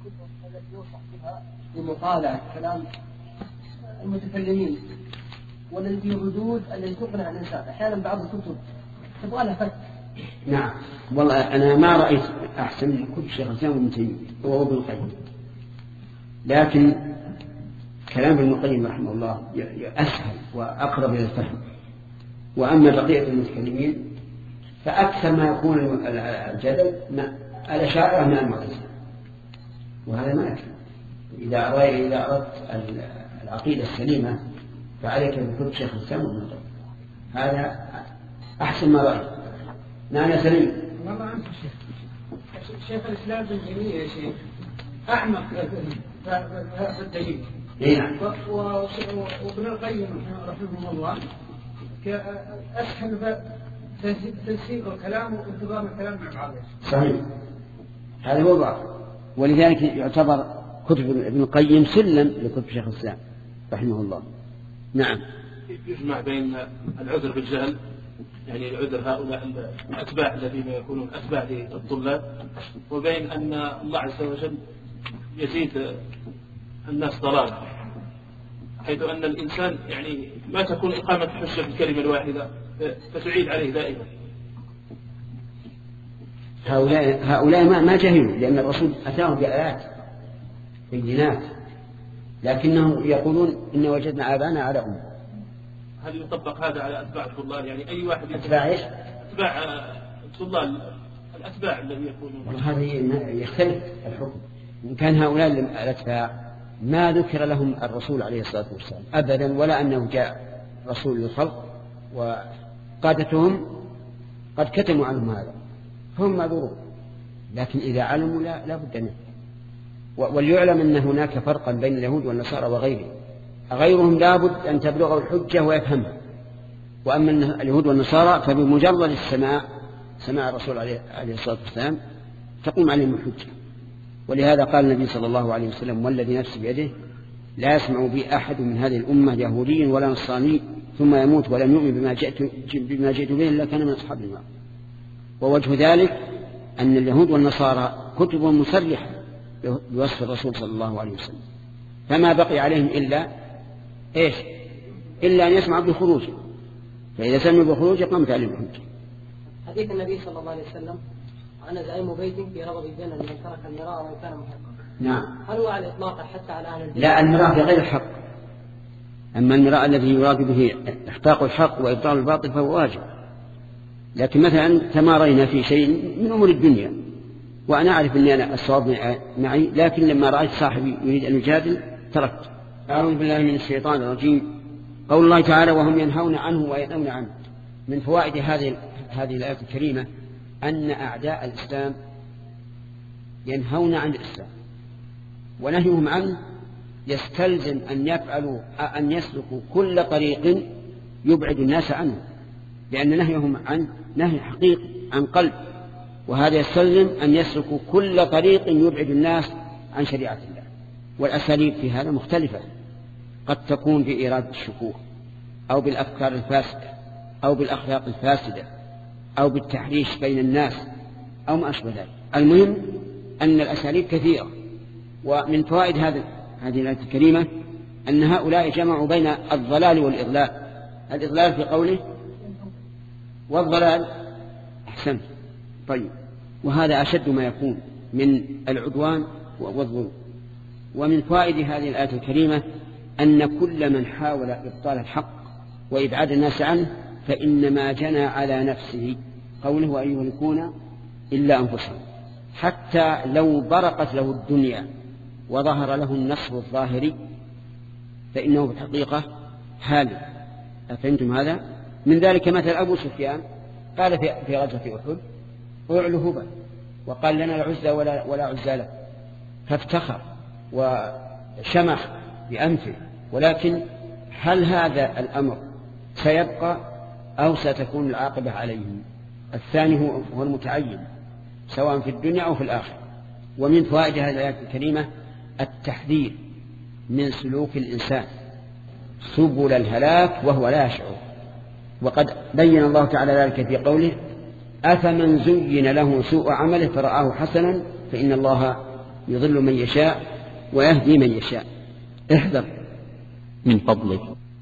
لمطالعة كلام المتكلمين والذي ردود التي تقنع الإنسان. أحيانا بعض الكتب تبغى لها فتح. نعم والله أنا ما رأيت أحسن من كتب شيخ الإسلام ابن تيمية وهو ابن القيم، لكن كلام ابن القيم رحمه الله أسهل وأقرب إلى الفهم. وأما بقية المتكلمين فأكثر ما يكون الجدل الأشاعرة من المعتزلة، وهذا ما يكفي. إذا أردت إذا أردت العقيدة السليمة فعليك بكتب شيخ الإسلام وابن القيم، هذا أحسن ما رأيت. نعم يا سليم. والله أنت شيخ شيخ الإسلام ابن تيمية يا شيخ أعمق في الدليل. نعم. وابن القيم رحمه الله أسهل تنسيق الكلام وانتظام الكلام مع بعضه. صحيح، هذا هو الواقع، ولذلك يعتبر كتب ابن القيم سلم لكتب شيخ الإسلام رحمه الله. نعم. يجمع بين العذر بالجهل، يعني العذر هؤلاء الأتباع الذين يكونون أتباع للطلاب، وبين أن الله عز وجل يزيد الناس ضلالا، حيث أن الإنسان يعني ما تكون إقامة الحجة بالكلمة الواحدة فتعيد عليه دائما. هؤلاء هؤلاء ما ما جهلوا، لأن الرسول أتاهم بآيات بينات، لكنهم يقولون إن وجدنا آباءنا على أمة. هل يطبق هذا على أتباع الطلاب؟ يعني أي واحد أتباع إيش؟ أتباع الطلاب، الأتباع الذي يكونون. هذا يختلف الحكم. إن كان هؤلاء الأتباع ما ذكر لهم الرسول عليه الصلاة والسلام أبدا، ولا أنه جاء رسول للخلق، وقادتهم قد كتموا عنهم هذا، هم معذورون. لكن إذا علموا لا, لا بد منه. وليعلم أن هناك فرقا بين اليهود والنصارى وغيرهم. غيرهم لابد أن تبلغه الحجة ويفهمها، وأما اليهود والنصارى فبمجرد السماع سماع الرسول عليه الصلاة والسلام تقوم عليهم الحجة. ولهذا قال النبي صلى الله عليه وسلم: والذي نفسي بيده لا يسمع بي أحد من هذه الأمة يهودي ولا نصراني ثم يموت ولم يؤمن بما جئت, بما جئت به إلا كان من أصحاب النار. ووجه ذلك أن اليهود والنصارى كتب مسرحة بوصف الرسول صلى الله عليه وسلم، فما بقي عليهم إلا إيش؟ إلا أن يسمعوا بخروجه، فإذا سمعوا بخروجه قامت عليهم الحجة. حديث النبي صلى الله عليه وسلم: أنا زعيم بيت في ربض الجنة لمن ترك المراء وإن كان محقا. نعم. هل هو على الإطلاق حتى على أهل الجنة؟ لا، المراء في غير الحق. أما المراء الذي يراد به إحقاق الحق وإبطال الباطل فهو واجب. لكن مثلا تمارينا في شيء من أمور الدنيا، وأنا أعرف أني أنا الصواب معي، لكن لما رأيت صاحبي يريد أن يجادل تركت. أعوذ بالله من الشيطان الرجيم. قول الله تعالى: وهم ينهون عنه وينهون عنه. من فوائد هذه هذه الآية الكريمة أن أعداء الإسلام ينهون عن الإسلام، ونهيهم عنه يستلزم أن يفعلوا أن يسلكوا كل طريق يبعد الناس عنه، لأن نهيهم عن نهي حقيقي عن قلب، وهذا يستلزم أن يسلكوا كل طريق يبعد الناس عن شريعة الله. والأساليب في هذا مختلفة، قد تكون بإيراد الشكوك، أو بالأفكار الفاسدة، أو بالأخلاق الفاسدة، أو بالتحريش بين الناس، أو ما أشبه ذلك. المهم أن الأساليب كثيرة. ومن فوائد هذه هذه الآية الكريمة أن هؤلاء جمعوا بين الضلال والإضلال. الإضلال في قوله، والضلال أحسن. طيب، وهذا أشد ما يكون من العدوان والظلم. ومن فوائد هذه الآية الكريمة أن كل من حاول إبطال الحق وإبعاد الناس عنه فإنما جنى على نفسه، قوله: وأن يهلكون إلا أنفسهم. حتى لو برقت له الدنيا وظهر له النصر الظاهري فإنه بالحقيقة هالك. أفهمتم هذا؟ من ذلك مثل أبو سفيان قال في غزوة أحد: أعلو هبل، وقال: لنا العزى ولا, ولا عزى له، فافتخر وشمخ بأنفه. ولكن هل هذا الأمر سيبقى أو ستكون العاقبة عليهم؟ الثاني هو المتعين سواء في الدنيا أو في الآخرة. ومن فوائد هذه الآية الكريمة التحذير من سلوك الإنسان سبل الهلاك وهو لا يشعر. وقد بين الله تعالى ذلك في قوله: أفمن زين له سوء عمله فرآه حسنا فإن الله يضل من يشاء ويهدي من يشاء. احذر من فضلك.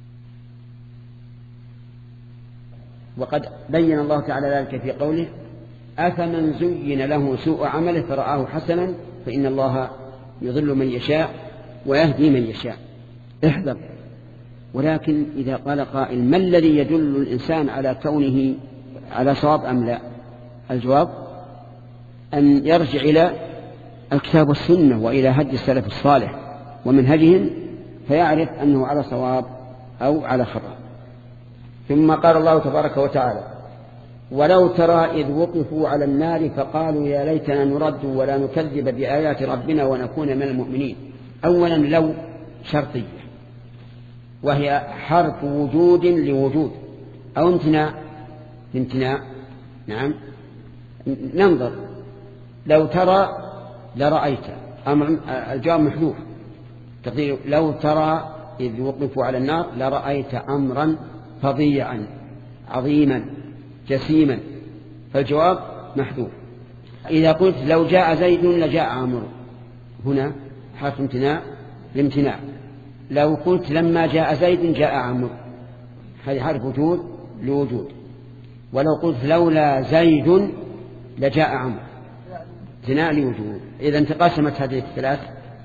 وقد بين الله تعالى ذلك في قوله: أفمن زين له سوء عمله فرآه حسنا فإن الله يضل من يشاء ويهدي من يشاء. احذر. ولكن إذا قال قائل: ما الذي يدل الإنسان على كونه على صواب أم لا؟ الجواب أن يرجع إلى الكتاب والسنة وإلى هدي السلف الصالح. ومنهجهم فيعرف أنه على صواب أو على خطأ. ثم قال الله تبارك وتعالى: ولو ترى إذ وقفوا على النار فقالوا يا ليتنا نرد ولا نكذب بآيات ربنا ونكون من المؤمنين. أولا لو شرطية، وهي حرف وجود لوجود أو امتناع امتناع نعم. ننظر: لو ترى لرأيت، أمر الجواب محذوف، تقدير لو ترى إذ وقفوا على النار لرأيت أمرا فظيعا عظيما جسيما، فالجواب محذوف. إذا قلت لو جاء زيد لجاء عمرو، هنا حرف امتناع لامتناع. لو قلت لما جاء زيد جاء عمرو، هذه حرف وجود لوجود. ولو قلت لولا زيد لجاء عمرو، امتناع لوجود. إذا انتقسمت هذه الثلاث،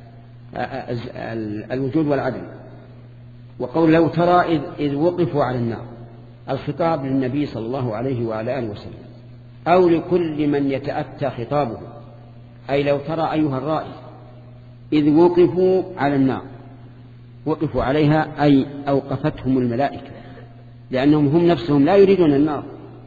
الوجود والعدم. وقول لو ترى إذ, إذ وقفوا على النار، الخطاب للنبي صلى الله عليه وعلى آله وسلم أو لكل من يتأتى خطابه، أي لو ترى أيها الرائي إذ وقفوا على النار، وقفوا عليها أي أوقفتهم الملائكة، لأنهم هم نفسهم لا يريدون النار،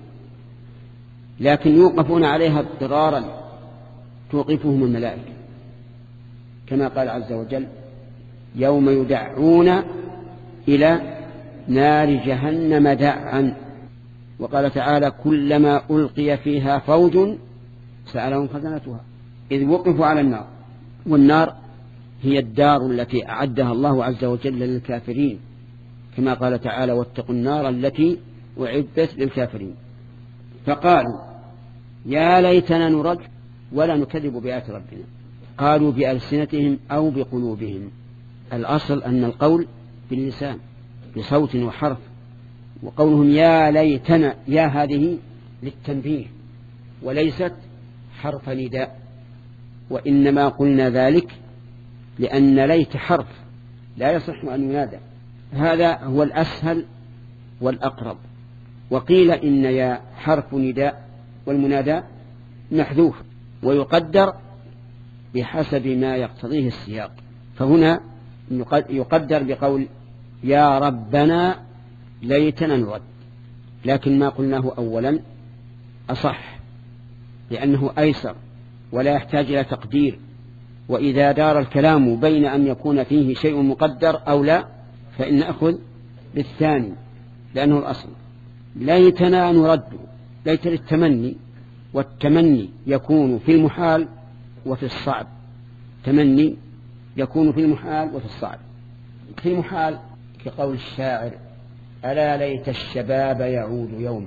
لكن يوقفون عليها اضطرارا توقفهم الملائكة، كما قال عز وجل: يوم يدعون إلى نار جهنم دعا. وقال تعالى: كلما ألقي فيها فوج سألهم خزنتها. إذ وقفوا على النار، والنار هي الدار التي أعدها الله عز وجل للكافرين، كما قال تعالى: واتقوا النار التي أعدت للكافرين. فقالوا يا ليتنا نرد ولا نكذب بآيات ربنا. قالوا بألسنتهم أو بقلوبهم، الأصل أن القول باللسان بصوت وحرف. وقولهم يا ليتنا، يا هذه للتنبيه وليست حرف نداء، وإنما قلنا ذلك لأن ليت حرف لا يصح أن ينادى، هذا هو الأسهل والأقرب. وقيل إن يا حرف نداء والمنادى محذوف ويقدر بحسب ما يقتضيه السياق، فهنا يقدر بقول يا ربنا ليتنا نرد، لكن ما قلناه أولا أصح لأنه أيسر ولا يحتاج إلى تقدير. وإذا دار الكلام بين أن يكون فيه شيء مقدر أو لا فإن أخذ بالثاني لأنه الأصل. ليتنا نرد، ليت للتمني، والتمني يكون في المحال وفي الصعب. تمني يكون في المحال وفي الصعب. في المحال كقول الشاعر: ألا ليت الشباب يعود يوما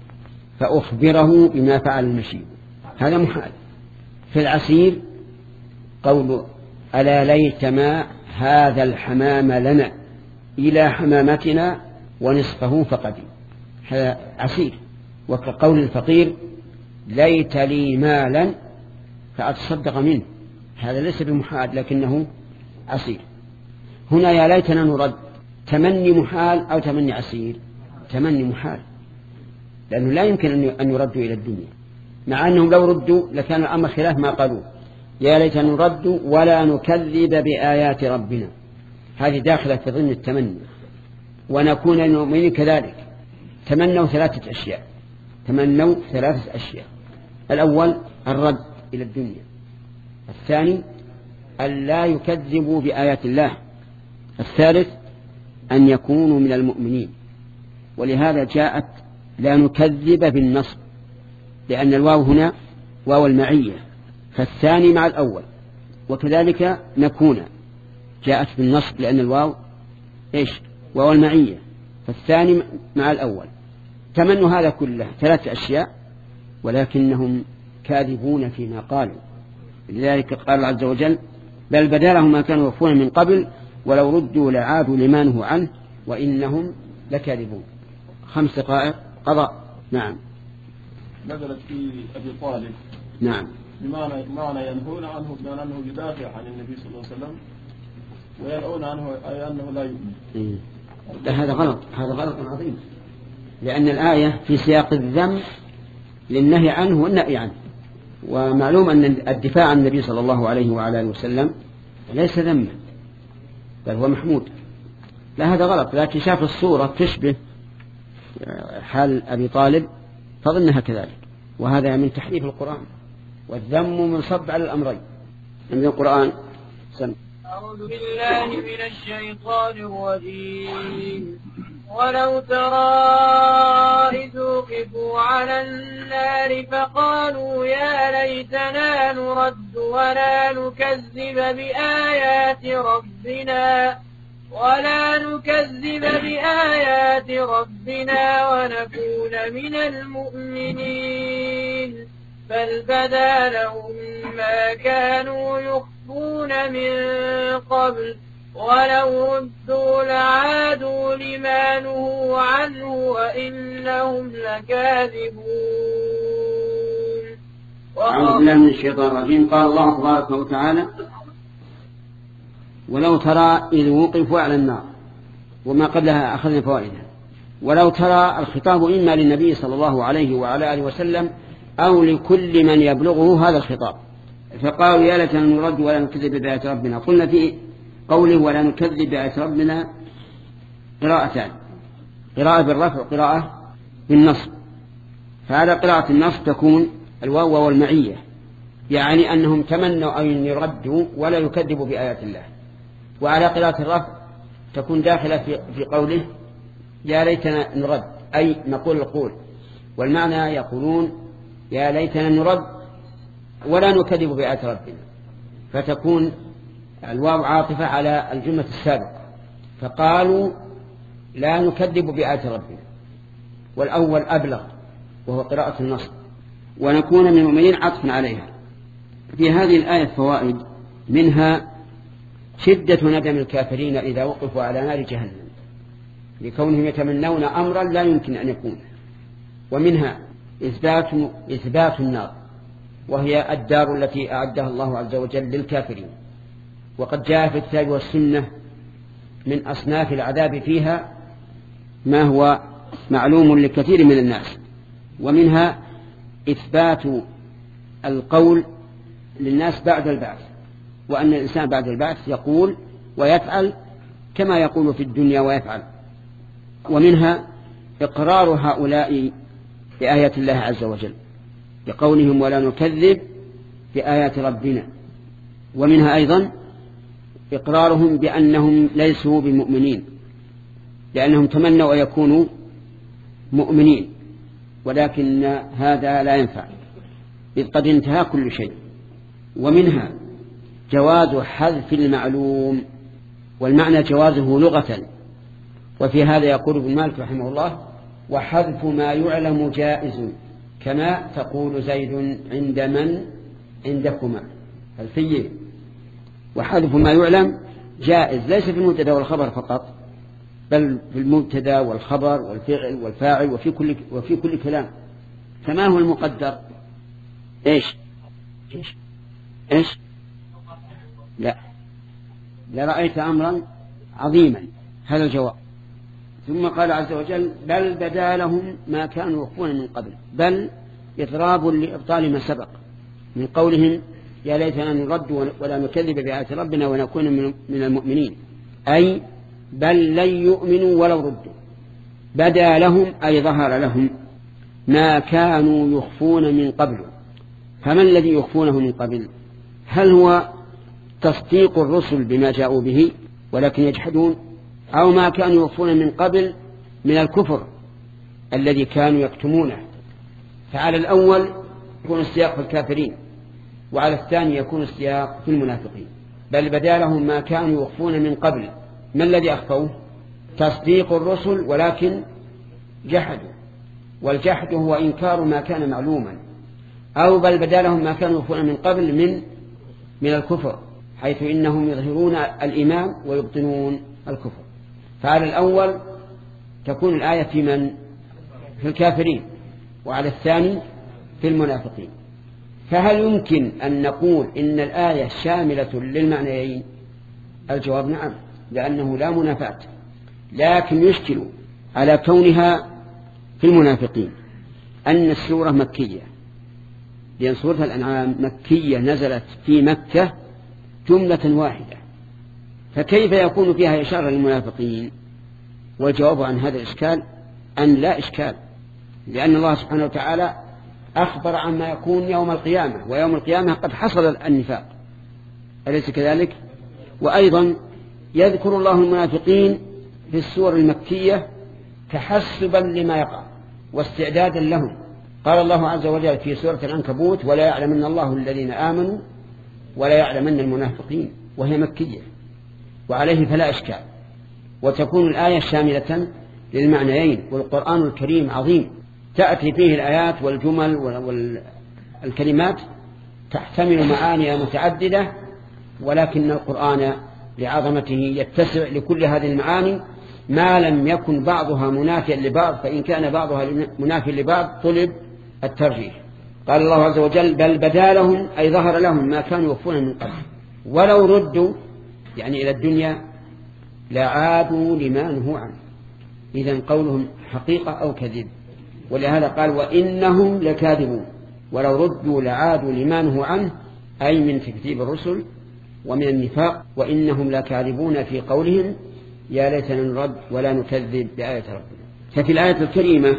فأخبره بما فعل المشيب، هذا محال. في العسير قول: ألا ليت ما هذا الحمام لنا إلى حمامتنا ونصفه فقدي، هذا عسير. وكقول الفقير: ليت لي مالا فأتصدق منه، هذا ليس بمحال لكنه عسير. هنا يا ليتنا نرد، تمني محال أو تمني عسير؟ تمني محال، لأنه لا يمكن أن يردوا إلى الدنيا، مع أنهم لو ردوا لكان الأمر خلاف ما قالوا: يا ليتنا نرد ولا نكذب بآيات ربنا، هذه داخلة في ضمن التمني. ونكون المؤمنين كذلك. تمنوا ثلاثة أشياء، تمنوا ثلاثة أشياء: الأول الرد إلى الدنيا، الثاني أن لا يكذبوا بآيات الله، الثالث أن يكونوا من المؤمنين. ولهذا جاءت لا نكذب بالنصب، لأن الواو هنا واو المعية، فالثاني مع الأول. وكذلك نكون جاءت بالنصب لأن الواو إيش؟ واو المعية، فالثاني مع الأول. تمنوا هذا كله ثلاث أشياء، ولكنهم كاذبون فيما قالوا. لذلك قال عز وجل: بل بدا لهم ما كانوا يخفون من قبل ولو ردوا لعادوا لما نهوا عنه وإنهم لكاذبون. خمس دقائق قضاء. نعم. نزلت في أبي طالب. نعم. بمعنى معنى ينهون عنه بمعنى أنه يدافع عن النبي صلى الله عليه وسلم، وينهون عنه أي أنه لا يؤمن. إيه. هذا غلط، هذا غلط عظيم، لأن الآية في سياق الذم للنهي عنه والنهي عنه. ومعلوم أن الدفاع عن النبي صلى الله عليه وعلى آله وسلم ليس ذما، بل هو محمود. لا هذا غلط، لكن شاف الصورة تشبه حال أبي طالب فظنها كذلك، وهذا من تحريف القرآن والذم منصب على الأمرين. من القرآن سم. أعوذ بالله من الشيطان الرجيم. ولو ترى إذ وقفوا على النار فقالوا يا ليتنا نرد ولا نكذب بآيات ربنا ولا نكذب بآيات ربنا ونكون من المؤمنين بل بدا لهم ما كانوا يخفون من قبل ولو ردوا لعادوا لما نهوا عنه وإنهم لكاذبون. أعوذ بالله من الشيطان الرجيم. قال الله تبارك وتعالى ولو ترى إذ وقفوا على النار، وما قبلها أخذنا فوائدها. ولو ترى الخطاب إما للنبي صلى الله عليه وعلى آله وسلم أو لكل من يبلغه هذا الخطاب. فقالوا يا ليتنا نرد ولا نكذب بآيات ربنا. قلنا في قوله ولا نكذب بآيات ربنا قراءتان، قراءة بالرفع وقراءة بالنصب. فعلى قراءة النصب تكون الواو والمعية، يعني أنهم تمنوا أن يردوا ولا يكذبوا بآيات الله. وعلى قراءة الرفع تكون داخلة في, في قوله يا ليتنا نرد، أي نقول القول، والمعنى يقولون يا ليتنا نرد ولا نكذب بآيات ربنا، فتكون الواو عاطفة على الجملة السابقة. فقالوا لا نكذب بآيات ربنا، والأول أبلغ وهو قراءة النصب، ونكون من المؤمنين عطفا عليها. في هذه الآية فوائد، منها شدة ندم الكافرين إذا وقفوا على نار جهنم لكونهم يتمنون أمرا لا يمكن أن يكون. ومنها إثبات, إثبات النار، وهي الدار التي أعدها الله عز وجل للكافرين، وقد جاء في الكتاب والسنة من أصناف العذاب فيها ما هو معلوم لكثير من الناس. ومنها إثبات القول للناس بعد البعث، وأن الإنسان بعد البعث يقول ويفعل كما يقول في الدنيا ويفعل. ومنها إقرار هؤلاء بآيات الله عز وجل بقولهم ولا نكذب بآيات ربنا. ومنها أيضا إقرارهم بأنهم ليسوا بمؤمنين، لأنهم تمنوا أن يكونوا مؤمنين، ولكن هذا لا ينفع إذ قد انتهى كل شيء. ومنها جواز حذف المعلوم، والمعنى جوازه لغة. وفي هذا يقول ابن مالك رحمه الله وحذف ما يعلم جائز كما تقول زيد عند من عندكما الفيه. وحذف ما يعلم جائز ليس في المبتدا والخبر فقط، بل في المبتدا والخبر والفعل والفاعل وفي كل, وفي كل كلام. فما هو المقدر؟ إيش إيش إيش لا لرأيت أمرا عظيما، هذا الجواب. ثم قال عز وجل بل بدا لهم ما كانوا يخفون من قبل. بل إضراب لإبطال ما سبق من قولهم يا ليتنا نرد ولا نكذب بآيات ربنا ونكون من المؤمنين، أي بل لن يؤمنوا ولو ردوا. بدا لهم أي ظهر لهم ما كانوا يخفون من قبل. فما الذي يخفونه من قبل؟ هل هو تصديق الرسل بما جاءوا به ولكن يجحدون، أو ما كانوا يخفون من قبل من الكفر الذي كانوا يكتمونه؟ فعلى الأول يكون السياق في الكافرين، وعلى الثاني يكون السياق في المنافقين. بل بدا لهم ما كانوا يخفون من قبل. ما الذي أخفوه؟ تصديق الرسل ولكن جحدوا، والجحد هو إنكار ما كان معلوما. أو بل بدا لهم ما كانوا يخفون من قبل من من الكفر، حيث إنهم يظهرون الإيمان ويبطنون الكفر. فعلى الأول تكون الآية في من؟ في الكافرين، وعلى الثاني في المنافقين. فهل يمكن أن نقول إن الآية شاملة للمعنيين؟ الجواب نعم، لأنه لا منافاة. لكن يشكل على كونها في المنافقين أن السورة مكية، لأن سورة الأنعام مكية نزلت في مكة جملة واحدة، فكيف يكون فيها إشارة للمنافقين؟ والجواب عن هذا الإشكال أن لا إشكال، لأن الله سبحانه وتعالى أخبر عما يكون يوم القيامة، ويوم القيامة قد حصل النفاق، أليس كذلك؟ وأيضا يذكر الله المنافقين في السور المكية تحسبا لما يقع واستعدادا لهم. قال الله عز وجل في سورة العنكبوت: ولا يعلمن الله الذين آمنوا ولا يعلمن المنافقين، وهي مكية، وعليه فلا إشكال، وتكون الآية شاملة للمعنيين. والقرآن الكريم عظيم، تأتي فيه الآيات والجمل والكلمات تحتمل معاني متعددة، ولكن القرآن لعظمته يتسع لكل هذه المعاني ما لم يكن بعضها منافيا لبعض، فإن كان بعضها منافيا لبعض طلب الترجيح. قال الله عز وجل: بل بدا لهم، أي ظهر لهم ما كانوا يخفون من قبل، ولو ردوا يعني إلى الدنيا لعادوا لما نهوا عنه. إذن قولهم حقيقة أو كذب، ولهذا قال: وإنهم لكاذبون. ولو ردوا لعادوا لما نهوا عنه، أي من تكذيب الرسل ومن النفاق، وإنهم لكاذبون في قولهم يا ليتنا نرد ولا نكذب بآية ربنا. ففي الآية الكريمة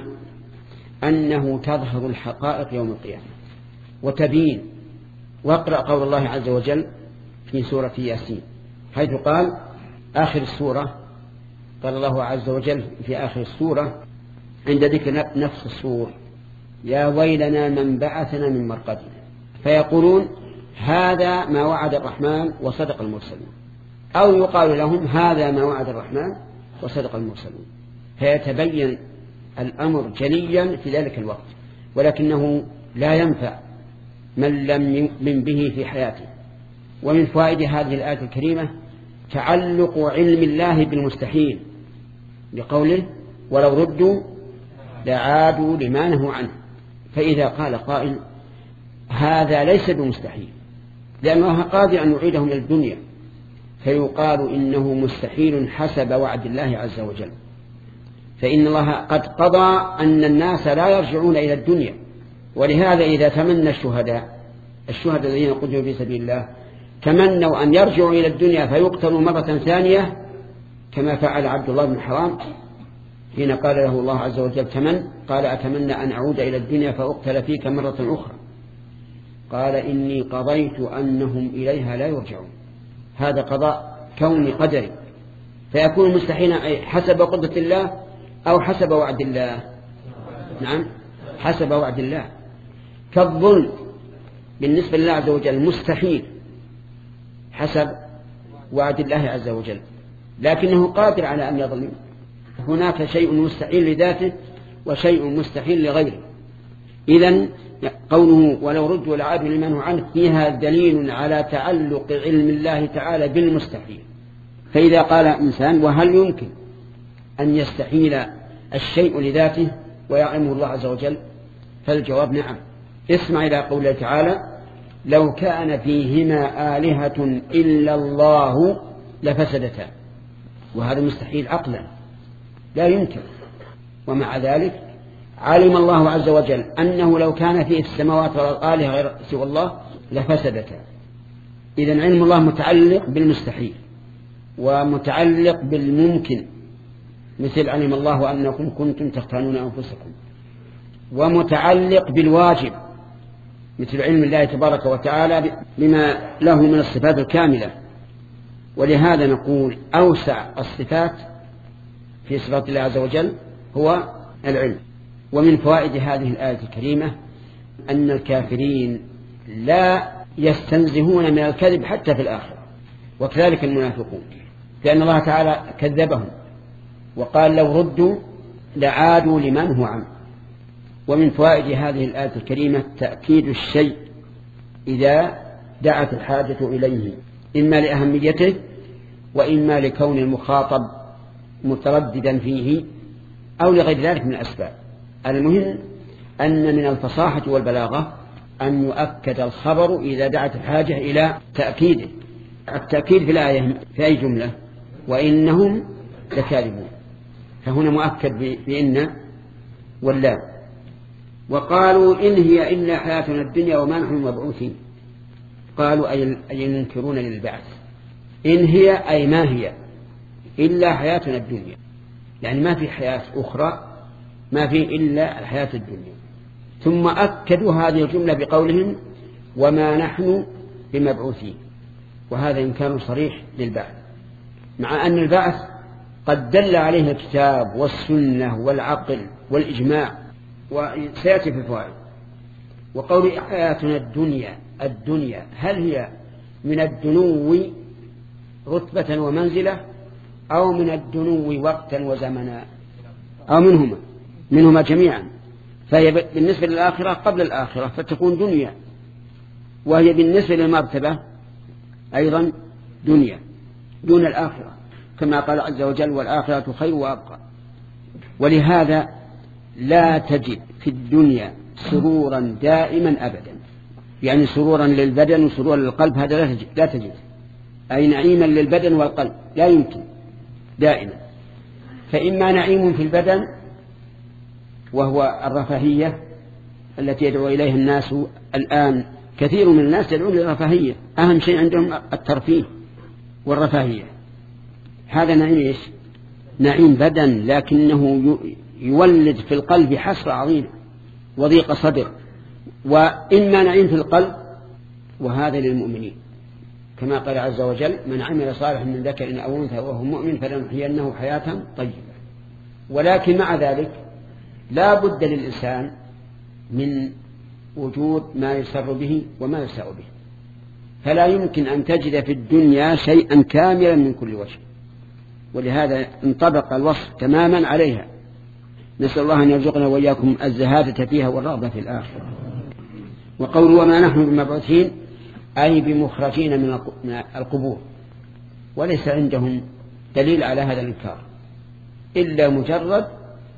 أنه تظهر الحقائق يوم القيامة وتبين. واقرأ قول الله عز وجل في سورة ياسين حيث قال آخر السورة، قال الله عز وجل في آخر السورة عند ذكر نفس الصور: يا ويلنا من بعثنا من مرقدنا، فيقولون هذا ما وعد الرحمن وصدق المرسلون، أو يقال لهم هذا ما وعد الرحمن وصدق المرسلون، فيتبين الأمر جليا في ذلك الوقت، ولكنه لا ينفع من لم يؤمن به في حياته. ومن فوائد هذه الآية الكريمة تعلق علم الله بالمستحيل، بقوله: ولو ردوا لعادوا لما نهوا عنه. فإذا قال قائل هذا ليس بمستحيل لأن الله قادر أن يعيدهم إلى الدنيا، فيقال إنه مستحيل حسب وعد الله عز وجل، فإن الله قد قضى أن الناس لا يرجعون إلى الدنيا. ولهذا إذا تمنى الشهداء الشهداء الذين قتلوا في سبيل الله تمنوا أن يرجعوا إلى الدنيا فيقتلوا مرة ثانية، كما فعل عبد الله بن حرام حين قال له الله عز وجل: تمن، قال: أتمنى أن أعود إلى الدنيا فأقتل فيك مرة أخرى، قال: إني قضيت أنهم إليها لا يرجعون. هذا قضاء كوني قدري، فيكون مستحيلا حسب قدرة الله أو حسب وعد الله. نعم، حسب وعد الله. كالظلم بالنسبة لله عز وجل مستحيل حسب وعد الله عز وجل، لكنه قادر على أن يظلم. هناك شيء مستحيل لذاته وشيء مستحيل لغيره. إذن قوله ولو ردوا لعادوا لما نهوا عنه فيها دليل على تعلق علم الله تعالى بالمستحيل. فإذا قال إنسان وهل يمكن أن يستحيل الشيء لذاته ويعلمه الله عز وجل؟ فالجواب نعم. اسمع إلى قوله تعالى: لو كان فيهما آلهة إلا الله لفسدتا. وهذا مستحيل عقلا، لا يمكن. ومع ذلك علم الله عز وجل أنه لو كان فيه السماوات والآلهة غير سوى الله لفسدتا. إذن علم الله متعلق بالمستحيل ومتعلق بالممكن، مثل علم الله أنكم كنتم تختانون أنفسكم، ومتعلق بالواجب مثل علم الله تبارك وتعالى بما له من الصفات الكاملة. ولهذا نقول أوسع الصفات في صفات الله عز وجل هو العلم. ومن فوائد هذه الآية الكريمة أن الكافرين لا يستنزهون من الكذب حتى في الآخرة، وكذلك المنافقون، لأن الله تعالى كذبهم وقال لو ردوا لعادوا لما نهوا عنه. ومن فوائد هذه الآية الكريمة تأكيد الشيء إذا دعت الحاجة إليه، إما لأهميته وإما لكون المخاطب مترددا فيه أو لغير ذلك من الأسباب. المهم أن من الفصاحة والبلاغة أن يؤكد الخبر إذا دعت الحاجة إلى تأكيده. التأكيد في الآية في أي جملة؟ وإنهم لكاذبون، فهنا مؤكد بإن واللام. وقالوا إن هي إلا حياتنا الدنيا وما نحن مبعوثين. قالوا أي ينكرون للبعث. إن هي أي ما هي إلا حياتنا الدنيا، يعني ما في حياة أخرى، ما في إلا الحياة الدنيا. ثم أكدوا هذه الجملة بقولهم وما نحن بمبعوثين، وهذا إنكار صريح للبعث، مع أن البعث قد دل عليه الكتاب والسنة والعقل والإجماع، وسيأتي في الفوائد. وقول حياتنا الدنيا، الدنيا هل هي من الدنو رتبة ومنزلة أو من الدنو وقتا وزمنا أو منهما منهما جميعا؟ فهي بالنسبة للآخرة قبل الآخرة فتكون دنيا، وهي بالنسبة للمرتبة أيضا دنيا دون الآخرة، كما قال عز وجل والآخرة خير وأبقى. ولهذا لا تجد في الدنيا سرورا دائما أبدا، يعني سرورا للبدن وسرورا للقلب، هذا لا تجد, لا تجد. أي نعيما للبدن والقلب لا يمكن دائما. فإما نعيم في البدن وهو الرفاهية التي يدعو إليها الناس الآن، كثير من الناس يدعون للرفاهية، أهم شيء عندهم الترفيه والرفاهية، هذا نعيم إيش؟ نعيم بدن، لكنه يولد في القلب حسرة عظيمة وضيق صدر. وإما نعيم في القلب، وهذا للمؤمنين، كما قال عز وجل من عمل صالحا من ذكر أو أنثى وهو مؤمن فلنحيينه حياة طيبة. ولكن مع ذلك لا بد للإنسان من وجود ما يسر به وما يساء به، فلا يمكن أن تجد في الدنيا شيئا كاملا من كل وجه، ولهذا انطبق الوصف تماما عليها. نسأل الله أن يرزقنا وإياكم الزهادة فيها والرغبة في الآخرة. وقول وما نحن بمبعوثين أي بمخرجين من القبور، وليس عندهم دليل على هذا الإنكار إلا مجرد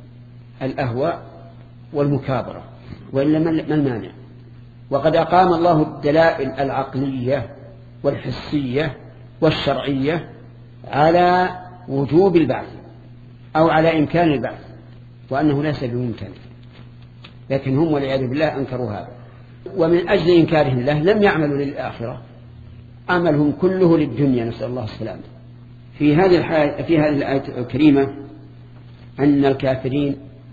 الأهواء والمكابرة، وإلا ما المانع؟ وقد أقام الله الدلائل العقلية والحسية والشرعية على وجوب البعث أو على إمكان البعث، وأنه ليس بممكن، لكن هم والعياذ بالله أنكروا هذا. ومن أجل إنكارهم له لم يعملوا للآخرة، عملهم كله للدنيا، نسأل الله السلامة. في هذه الحالة في هذه الآية الكريمة أن الكافرين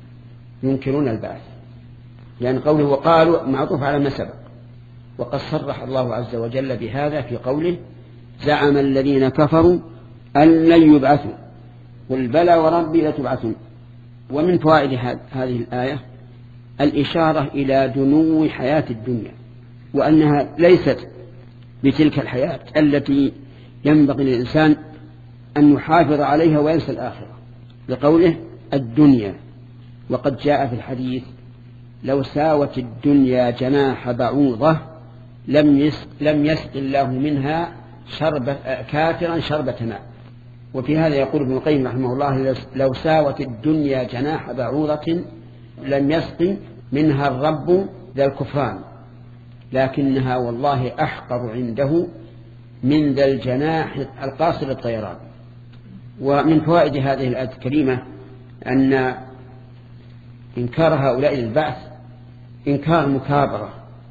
ينكرون البعث، لأن قوله وقالوا معطوف على ما سبق، وقد صرح الله عز وجل بهذا في قوله زعم الذين كفروا أن لن يبعثوا قل بلى وربي لتبعثون. ومن فوائد هذه الآية الإشارة إلى دنو حياة الدنيا، وأنها ليست بتلك الحياة التي ينبغي للإنسان أن يحافظ عليها وينسى الآخرة، لقوله الدنيا. وقد جاء في الحديث لو ساوت الدنيا جناح بعوضة لم يسق, لم يسق الله منها شربة كافرا شربة ماء. وفي هذا يقول ابن القيم رحمه الله لو ساوت الدنيا جناح بعوضة لم يسق منها الرب ذا الكفران، لكنها والله أحقر عنده من ذا الجناح القاصر الطيران. ومن فوائد هذه الآية الكريمة أن إنكار هؤلاء للبعث إنكار مكابرة،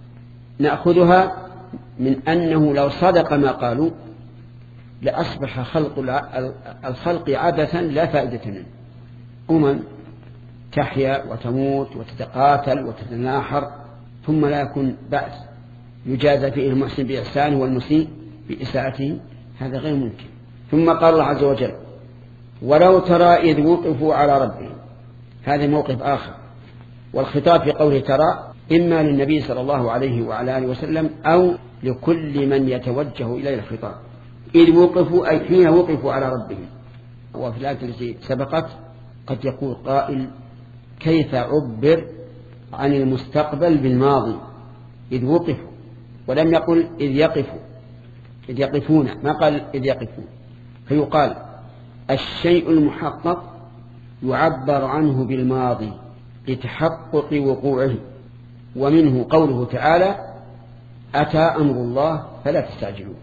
نأخذها من أنه لو صدق ما قالوا لأصبح خلق الخلق عبثا لا فائدة منه، أمم تحيا وتموت وتتقاتل وتتناحر ثم لا يكون بأس يجازى فيه المحسن بإحسانه والمسيء بإساءته، هذا غير ممكن. ثم قال الله عز وجل ولو ترى إذ وقفوا على ربهم، هذا موقف آخر، والخطاب في قوله ترى إما للنبي صلى الله عليه وعلى آله وسلم أو لكل من يتوجه إليه الخطاب. إذ وقفوا أي حين وقفوا على ربهم. وفي الآية التي سبقت قد يقول قائل كيف عبر عن المستقبل بالماضي إذ وقفوا، ولم يقل إذ يقفوا إذ يقفون، ما قال إذ يقفون. فيقال الشيء المحقق يعبر عنه بالماضي لتحقق وقوعه، ومنه قوله تعالى أتى أمر الله فلا تستعجلوه،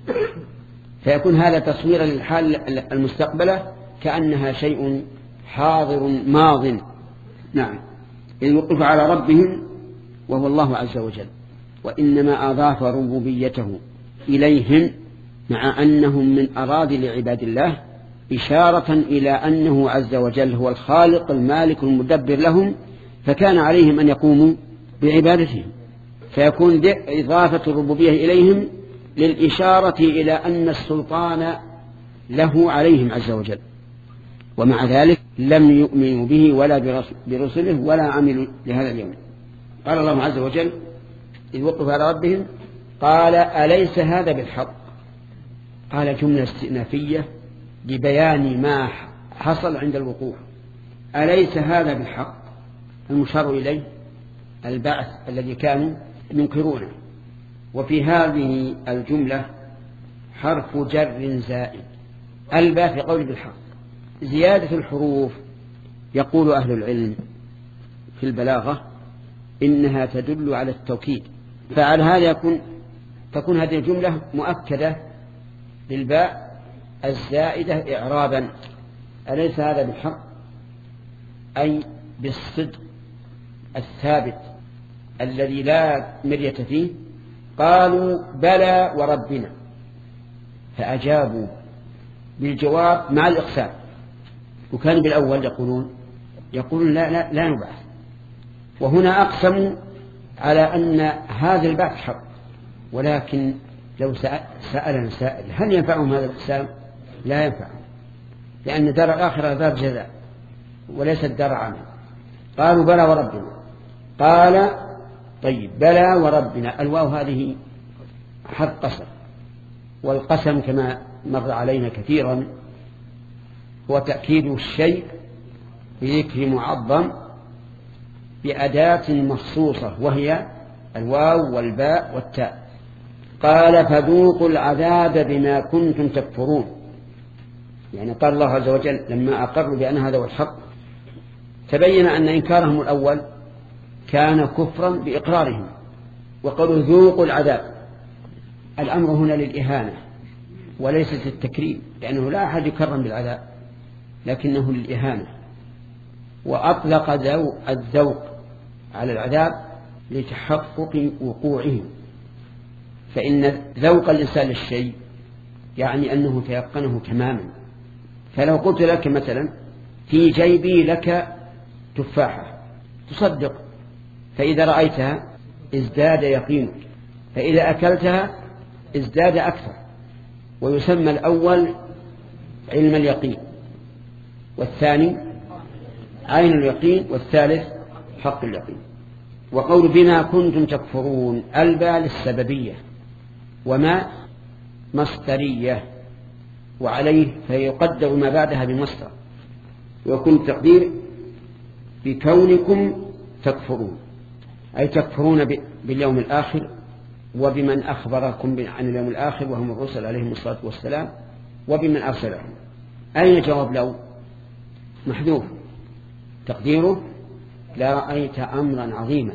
فيكون هذا تصويرا للحال المستقبلة كأنها شيء حاضر ماض. نعم، إذ وقف على ربهم وهو الله عز وجل، وإنما أضاف ربوبيته إليهم مع أنهم من أراضي لعباد الله، إشارة إلى أنه عز وجل هو الخالق المالك المدبر لهم، فكان عليهم أن يقوموا بعبادتهم، فيكون إضافة الربوبية إليهم للإشارة إلى أن السلطان له عليهم عز وجل. ومع ذلك لم يؤمنوا به ولا برسله ولا عملوا لهذا اليوم. قال الله عز وجل إذ وقفوا على ربهم قال أليس هذا بالحق؟ قال جملة استئنافية لبيان ما حصل عند الوقوف. أليس هذا بالحق؟ المشار إليه البعث الذي كانوا ينكرونه. وفي هذه الجملة حرف جر زائد، الباء في قول بالحق. زيادة الحروف يقول أهل العلم في البلاغة إنها تدل على التوكيد، فعلى هذا يكون تكون هذه الجملة مؤكدة للباء الزائدة إعرابا. أليس هذا بالحق؟ أي بالصدق الثابت الذي لا مرية فيه. قالوا بلى وربنا، فأجابوا بالجواب مع الإقسام. وكان بالأول يقولون يقولون لا, لا, لا نبعث، وهنا أقسموا على أن هذا البعث حق. ولكن لو سألنا سائل هل ينفعهم هذا الإقسام؟ لا ينفعهم، لأن دار الآخرة دار جزاء وليست دار عمل. قالوا بلى وربنا. قال طيب بلى وربنا، الواو هذه حرف قسم، والقسم كما مر علينا كثيرا هو تأكيد الشيء بذكر معظم بأداة مخصوصة وهي الواو والباء والتاء. قال فذوقوا العذاب بما كنتم تكفرون، يعني قال الله عز وجل لما أقروا بأن هذا هو الحق تبين أن إنكارهم الأول كان كفرا بإقرارهم، وقالوا ذوقوا العذاب. الأمر هنا للإهانة وليس للتكريم، لأنه لا أحد يكرم بالعذاب لكنه للإهانة. وأطلق الذوق على العذاب لتحقق وقوعه، فإن ذوق الإنسان للشيء يعني أنه تيقنه تماما. فلو قلت لك مثلا في جيبي لك تفاحة تصدق، فإذا رأيتها ازداد يقينك، فإذا أكلتها ازداد أكثر. ويسمى الأول علم اليقين، والثاني عين اليقين، والثالث حق اليقين. وقول بما كنتم تكفرون الباء للسببية، وما مصدرية، وعليه فيقدر ما بعدها بمصدر، ويكون التقدير بكونكم تكفرون، أي تكفرون باليوم الآخر وبمن أخبركم عن اليوم الآخر وهم الرسل عليهم الصلاة والسلام، وبمن أرسلهم. أين جواب لو؟ محذوف، تقديره لا رأيت أمرا عظيما،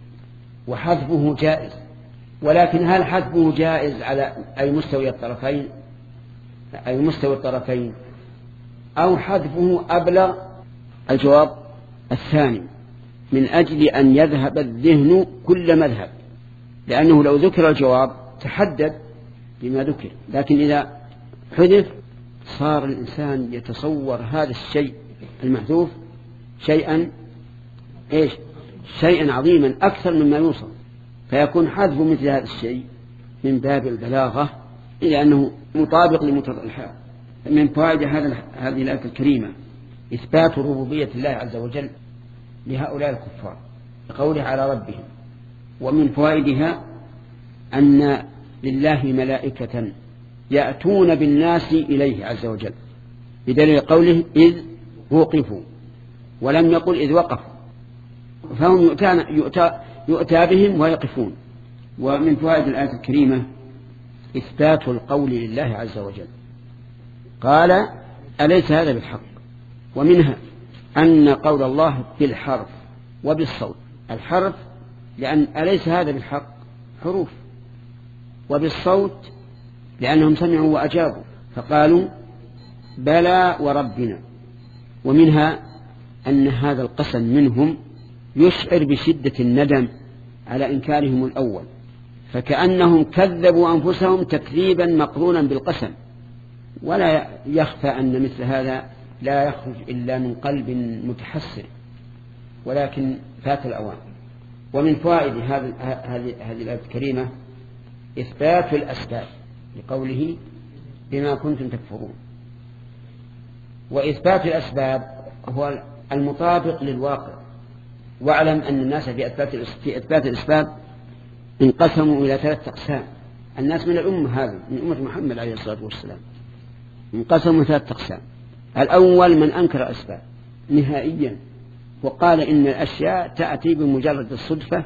وحذفه جائز. ولكن هل حذفه جائز على أي مستوى الطرفين أي مستوى الطرفين أو حذفه أبلغ؟ الجواب الثاني، من أجل أن يذهب الذهن كل مذهب، لأنه لو ذكر الجواب تحدد بما ذكر، لكن إذا حذف صار الإنسان يتصور هذا الشيء المحذوف شيئا إيش شيئا عظيما أكثر مما يوصف، فيكون حذف مثل هذا الشيء من باب البلاغة إلى أنه مطابق لمقتضى الحال. من فوائد هذا هذه الآية الكريمة إثبات ربوبية الله عز وجل لهؤلاء الكفار بقوله على ربهم. ومن فوائدها أن لله ملائكة يأتون بالناس إليه عز وجل، بدليل قوله إذ وقفوا، ولم يقل إذ وقفوا، فهم يؤتى, يؤتى بهم ويقفون. ومن فوائد الآية الكريمة إثبات القول لله عز وجل، قال أليس هذا بالحق. ومنها أن قول الله بالحرف وبالصوت. الحرف لأن أليس هذا بالحق حروف، وبالصوت لأنهم سمعوا وأجابوا فقالوا بلى وربنا. ومنها أن هذا القسم منهم يشعر بشدة الندم على إنكارهم الأول، فكأنهم كذبوا أنفسهم تكذيبا مقرونا بالقسم. ولا يخفى أن مثل هذا لا يخرج إلا من قلب متحسر، ولكن فات الأوان. ومن فوائد هذه هذه الآية الكريمة إثبات الأسباب لقوله بما كنتم تكفرون. وإثبات الأسباب هو المطابق للواقع. واعلم أن الناس في إثبات الأسباب انقسموا إلى ثلاثة أقسام. الناس من الأمة هذه من أمة محمد عليه الصلاة والسلام انقسموا ثلاثة أقسام. الأول من أنكر الأسباب نهائيا وقال إن الأشياء تأتي بمجرد الصدفة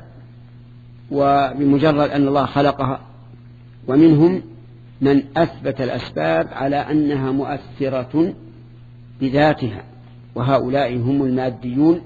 وبمجرد أن الله خلقها. ومنهم من أثبت الأسباب على أنها مؤثرة بذاتها، وهؤلاء هم الماديون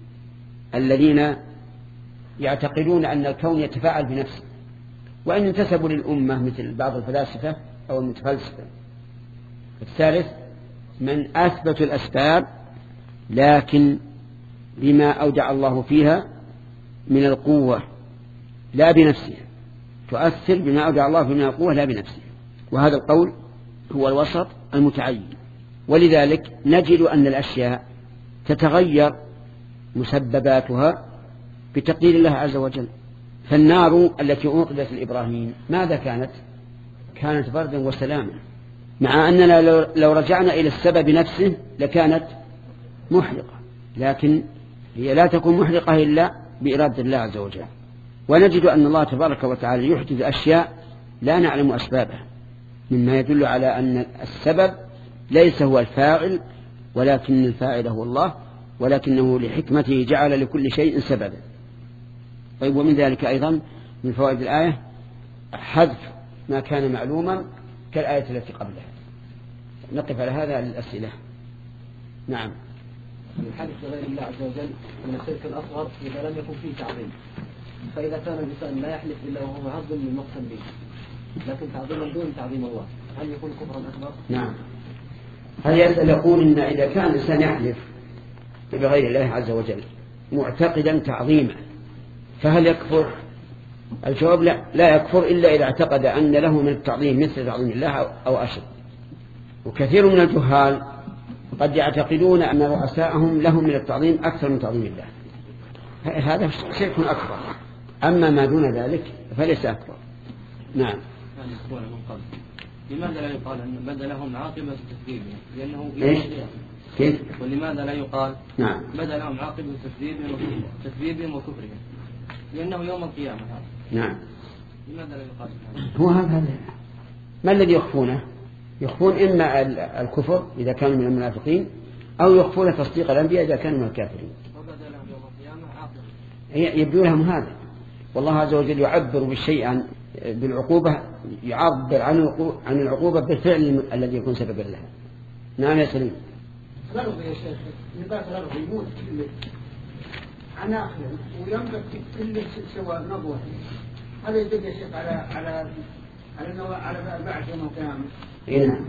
الذين يعتقدون أن الكون يتفاعل بنفسه، وإن انتسبوا للأمة مثل بعض الفلاسفة أو المتفلسفة. الثالث من أثبت الأسباب لكن بما أودع الله فيها من القوة لا بنفسها، تؤثر بما أودع الله فيها من القوة لا بنفسها. وهذا القول هو الوسط المتعين. ولذلك نجد أن الأشياء تتغير مسبباتها بتقدير الله عز وجل. فالنار التي أوقدت لإبراهيم ماذا كانت؟ كانت بردا وسلاما، مع أننا لو رجعنا إلى السبب نفسه لكانت محرقة، لكن هي لا تكون محرقة إلا بإرادة الله عز وجل. ونجد أن الله تبارك وتعالى يحدث أشياء لا نعلم أسبابها، مما يدل على أن السبب ليس هو الفاعل ولكن الفاعل هو الله، ولكنه لحكمته جعل لكل شيء سببا. طيب، ومن ذلك أيضا من فوائد الآية حذف ما كان معلوما كالآية التي قبلها. نقف على هذا للأسئلة. نعم. الحلف بغير الله عز وجل من الشرك الأصغر إذا لم يكن فيه تعظيم، فإذا كان الإنسان لا يحلف إلا وهو معظم للمقسم به لكن تعظيما دون تعظيم الله، هل يكون كفرا أكبر؟ نعم. هل يسأل يقول إن إذا كان الإنسان يحلف بغير الله عز وجل معتقدا تعظيمه فهل يكفر؟ الجواب لا، لا يكفر إلا إذا اعتقد أن له من التعظيم مثل تعظيم الله أو أشد. وكثير من الجهال قد يعتقدون أن رؤساءهم لهم من التعظيم أكثر من تعظيم الله، هذا شرك أكبر. أما ما دون ذلك فليس أكبر. نعم. لماذا لا يقال أن بدلهم عاقبة تكذيبهم لأنه إيش؟ كيف؟ ولماذا لا يقال نعم بدلهم عاقبة تكذيبهم وكفرهم لأنه يوم القيامة هذا؟ نعم. لماذا لا يقال؟ هو هذا ما الذي يخفونه؟ يخفون إما الكفر إذا كانوا من المنافقين أو يخفون تصديق الأنبياء إذا كانوا من الكافرين. وبدلهم يوم القيامة عاقبة. يبدو لهم هذا. والله عز وجل يعبر بالشيء عن بالعقوبة، يعبر عن العقوبة بالفعل الذي يكون سببا لها. نعم يا سليم. غلط يا شيخ، نبات غلط يموت كله أنا أخلم ويملك كل سوى نبوة. هذا يدل يا شيخ على على على نوع على بعد يوم القيامة. إيه نعم.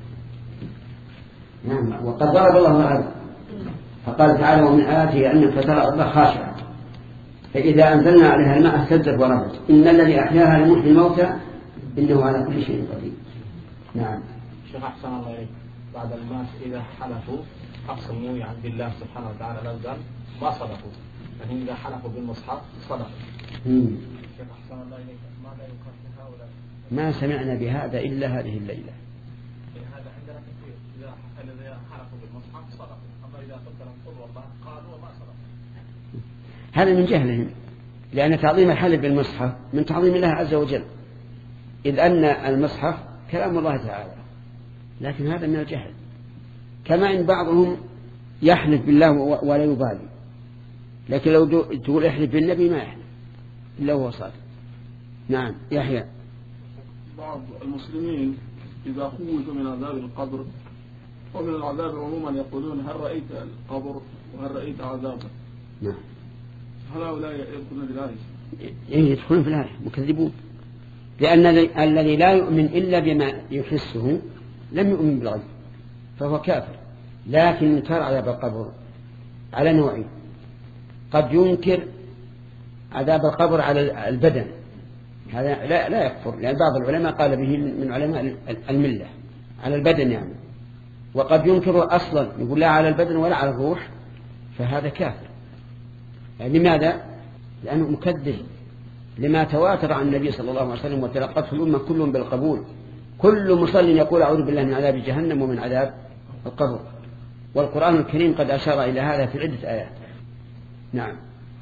نعم. وقد ضرب الله الأرض فقال تعالى ومن آياته أنك ترى الأرض خاشعة فإذا أنزلنا عليها الماء اهتزت وربت إن الذي أحياها لمحيي الموتى إنه على كل شيء قدير. نعم. شيخ أحسن الله إليك، بعد الناس إذا حلفوا أقسموا يعني بالله سبحانه وتعالى لازال ما صدقوا، لكن إذا حلفوا بالمصحف صدقوا. شيخ أحسن الله إليك، ماذا يقال في هؤلاء؟ ما سمعنا بهذا إلا هذه الليلة. هذا عندنا كثير، إذا الذين حلفوا بالمصحف صدقوا، أما إذا قلت لهم قل والله قالوا وما صدقوا. هذا من جهلهم، لأن تعظيم الحلف بالمصحف من تعظيم الله عز وجل، إذ أن المصحف كلام الله تعالى، لكن هذا من الجهل. كما إن بعضهم يحلف بالله ولا يبالي، لكن لو تقول احلف بالنبي ما يحلف إلا هو صادق. نعم. يحيى. بعض المسلمين إذا خوفوا من عذاب القبر ومن العذاب عموما يقولون هل رأيت القبر وهل رأيت عذابه؟ نعم. هل هؤلاء يدخلون في الآية؟ إيه يدخلون في الآية مكذبون، لأن الذي لا يؤمن إلا بما يحسه لم يؤمن بالغيب فهو كافر. لكن إنكار عذاب القبر على نوعين، قد ينكر عذاب القبر على البدن هذا لا لا يكفر، لأن بعض العلماء قال به من علماء الملة على البدن يعني، وقد ينكر أصلا يقول لا على البدن ولا على الروح، فهذا كافر. يعني لماذا؟ لأنه مكذب لما تواتر عن النبي صلى الله عليه وسلم وتلقته الأمة كلهم بالقبول. كل مصل يقول أعوذ بالله من عذاب جهنم ومن عذاب القبر، والقرآن الكريم قد أشار إلى هذا في عدة آيات. نعم.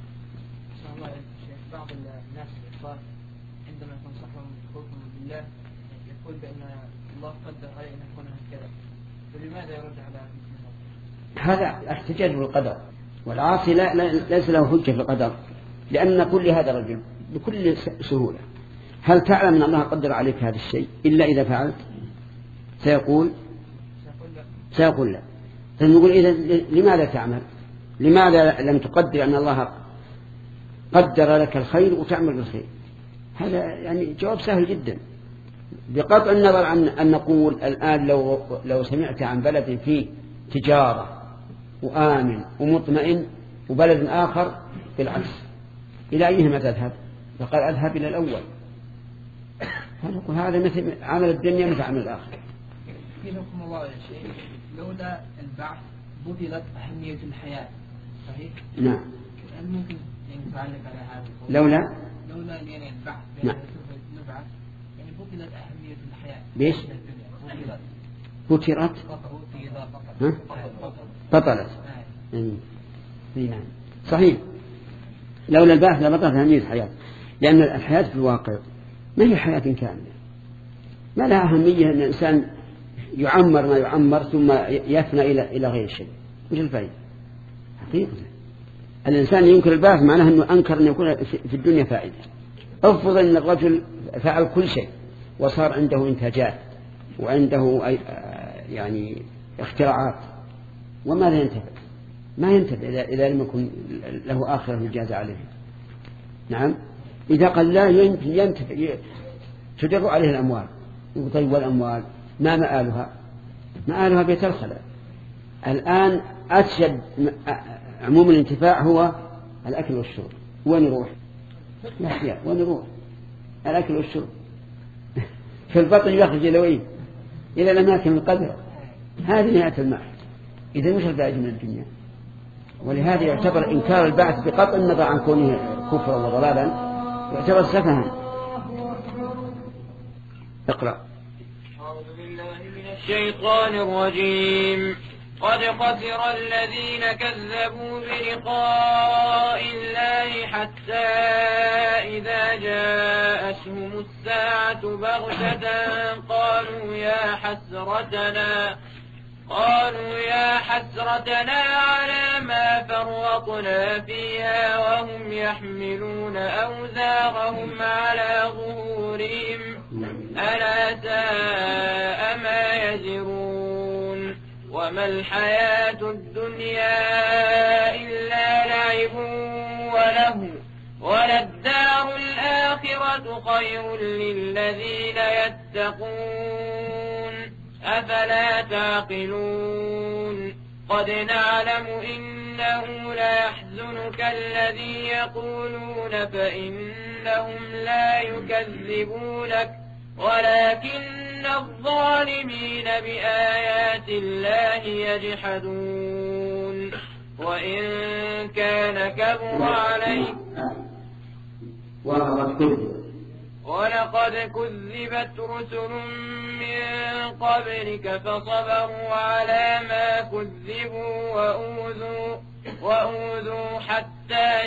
بعض الناس الكفار عندما تنصحهم بحكم بالله يقول بأن الله قدر عليه أن يكون هكذا، فلماذا يرد على هذا احتجاج بالقدر؟ والعاصي لا ليس له حجة في القدر، لأن نقول لهذا الرجل بكل سهولة هل تعلم أن الله قدر عليك هذا الشيء إلا إذا فعلت؟ سيقول سيقول لا. فنقول إذا لماذا تعمل؟ لماذا لم تقدر أن الله قدر لك الخير وتعمل بالخير؟ هذا يعني جواب سهل جدا. بقطع النظر عن أن نقول الآن لو لو سمعت عن بلد فيه تجارة وآمن ومطمئن وبلد آخر بالعكس، إلى أيهما تذهب؟ فقال أذهب إلى الأول. فنقول هذا مثل عمل الدنيا مثل عمل الآخر. في حكم الله يا شيخ لولا البعث بطلت أهمية الحياة، صحيح؟ نعم. ممكن نتعلق على هذا لولا لولا يعني البعث نعم. نبعث يعني بطلت أهمية الحياة. بيش؟ بطلت ها؟ بطلت. نعم صحيح. لولا البعث لبطلت أهمية الحياة، لأن الحياة في الواقع ما هي حياة كاملة، ما لها أهمية أن الإنسان يعمر ما يعمر ثم يفنى إلى إلى غير شيء. وش الفائدة؟ حقيقة الإنسان ينكر البعث معناه أنه أنكر أن يكون في الدنيا فائدة. افرض أن الرجل فعل كل شيء وصار عنده إنتاجات وعنده يعني اختراعات، وماذا ينتفع؟ ما ينتفع إذا لم يكن له آخرة يجازى عليه. نعم. إذا قال لا ينتفع تدر عليه الأموال. طيب والأموال ما مآلها؟ مآلها بيت الخلاء. الآن أشد عموم الانتفاع هو الأكل والشرب. وين يروح؟ الأحياء. وين يروح؟ الأكل والشرب. في البطن يخرج إلى وين؟ إلى الأماكن القذرة. هذه نهاية المعهد. إذا مش الفائدة من الدنيا؟ ولهذا يعتبر إنكار البعث بقطع النظر عن كونه كفرا وضلالا يعتبر سفها. اقرأ. أعوذ بالله من الشيطان الرجيم. قد خسر الذين كذبوا بلقاء الله حتى إذا جاءتهم الساعة بغتة قالوا يا حسرتنا قالوا يا حسرتنا على ما فرطنا فيها وهم يحملون أوزارهم على ظهورهم ألا ساء ما يزرون. وما الحياة الدنيا إلا لعب وله وللدار الآخرة خير للذين يتقون أفلا تعقلون. قد نعلم إنه ليحزنك الذي يقولون فإنهم لا يكذبونك ولكن الظالمين بآيات الله يجحدون. وإن كان كبر عليك ولقد كذبت رسل من قبلك فصبروا على ما كذبوا وأوذوا وأوذوا حتى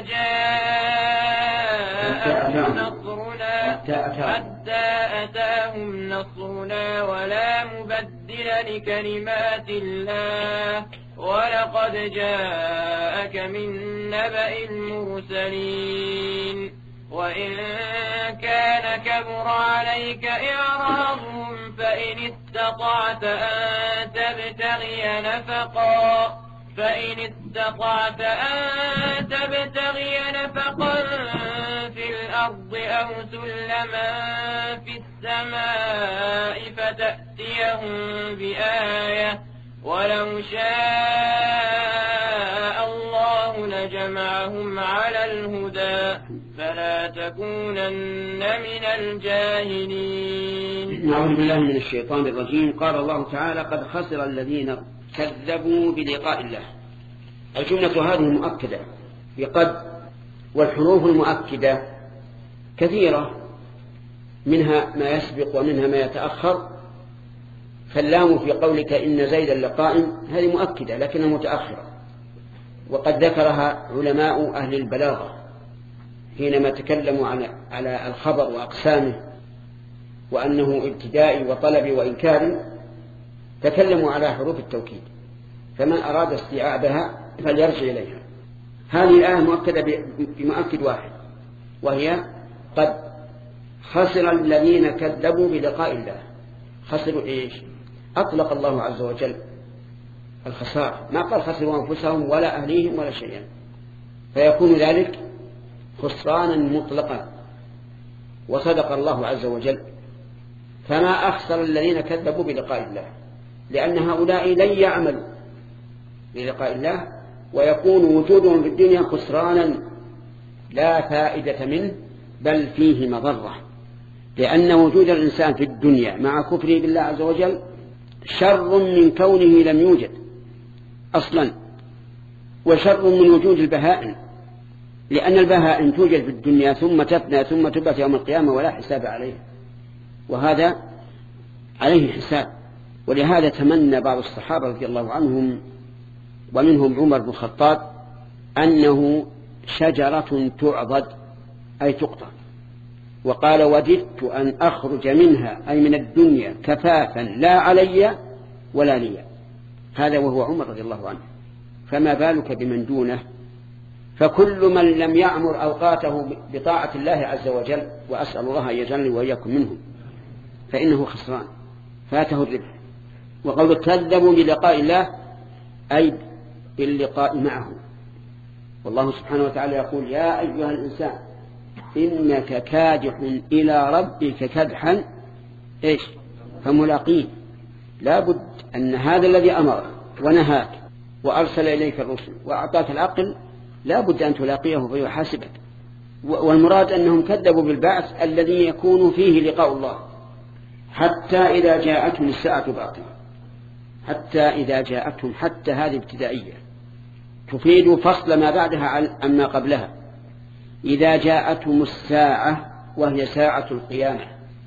جاءهم نصرنا حتى أتاهم نصرنا ولا مبدل لكلمات الله ولقد جاءك من نبأ المرسلين. وإن كان كبر عليك إعراضهم فإن استطعت أن تبتغي نفقا فإن استطعت أن تبتغي نفقا في الأرض أو سلما في السماء فتأتيهم بآية ولو شاء الله لجمعهم على الهدى فلا تكونن من الجاهلين. نعوذ بالله من الشيطان الرجيم. قال الله تعالى قد خسر الذين كذبوا بلقاء الله. الجملة هذه مؤكدة بقد، والحروف المؤكدة كثيرة، منها ما يسبق ومنها ما يتأخر. فاللام في قولك إن زيدا لقائم هذه مؤكدة لكنها متأخرة، وقد ذكرها علماء أهل البلاغة حينما تكلموا على الخبر وأقسامه وأنه ابتدائي وطلبي وإنكاري، تكلموا على حروف التوكيد، فمن أراد استيعابها فليرجع إليها. هذه الآية مؤكدة بمؤكد واحد، وهي قد خسر الذين كذبوا بلقاء الله. خسروا إيش؟ أطلق الله عز وجل الخسارة، ما قال خسروا أنفسهم ولا أهليهم ولا شيئا، فيكون ذلك خسرانا مطلقا، وصدق الله عز وجل. فما أخسر الذين كذبوا بلقاء الله، لأن هؤلاء لن يعملوا بلقاء الله، ويكون وجودهم في الدنيا خسرانا لا فائدة منه بل فيه مضرة، لأن وجود الإنسان في الدنيا مع كفره بالله عز وجل شر من كونه لم يوجد أصلا، وشر من وجود البهائم، لأن البهائم توجد في الدنيا ثم تفنى ثم تبعث يوم القيامة ولا حساب عليه، وهذا عليه حساب. ولهذا تمنى بعض الصحابة رضي الله عنهم ومنهم عمر بن الخطاب أنه شجرة تعضد أي تقطع، وقال وددت أن أخرج منها أي من الدنيا كفافا لا علي ولا لي. هذا وهو عمر رضي الله عنه، فما بالك بمن دونه؟ فكل من لم يعمر أوقاته بطاعة الله عز وجل، وأسأل الله أن يجعلني وإياكم منهم، فإنه خسران فاته الربح. وقول كذبوا بلقاء الله أي باللقاء معه. والله سبحانه وتعالى يقول يا أيها الإنسان إنك كادح إلى ربك كدحا إيش فملاقيه. لا بد أن هذا الذي أمرك ونهاك وأرسل إليك الرسل وأعطاك العقل لا بد أن تلاقيه فيحاسبك. والمراد أنهم كذبوا بالبعث الذي يكون فيه لقاء الله، حتى إذا جاءتهم الساعة بغتة. حتى إذا جاءتهم، حتى هذه ابتدائية تفيد فصل ما بعدها عن ما قبلها. إذا جاءتهم الساعة وهي ساعة القيامة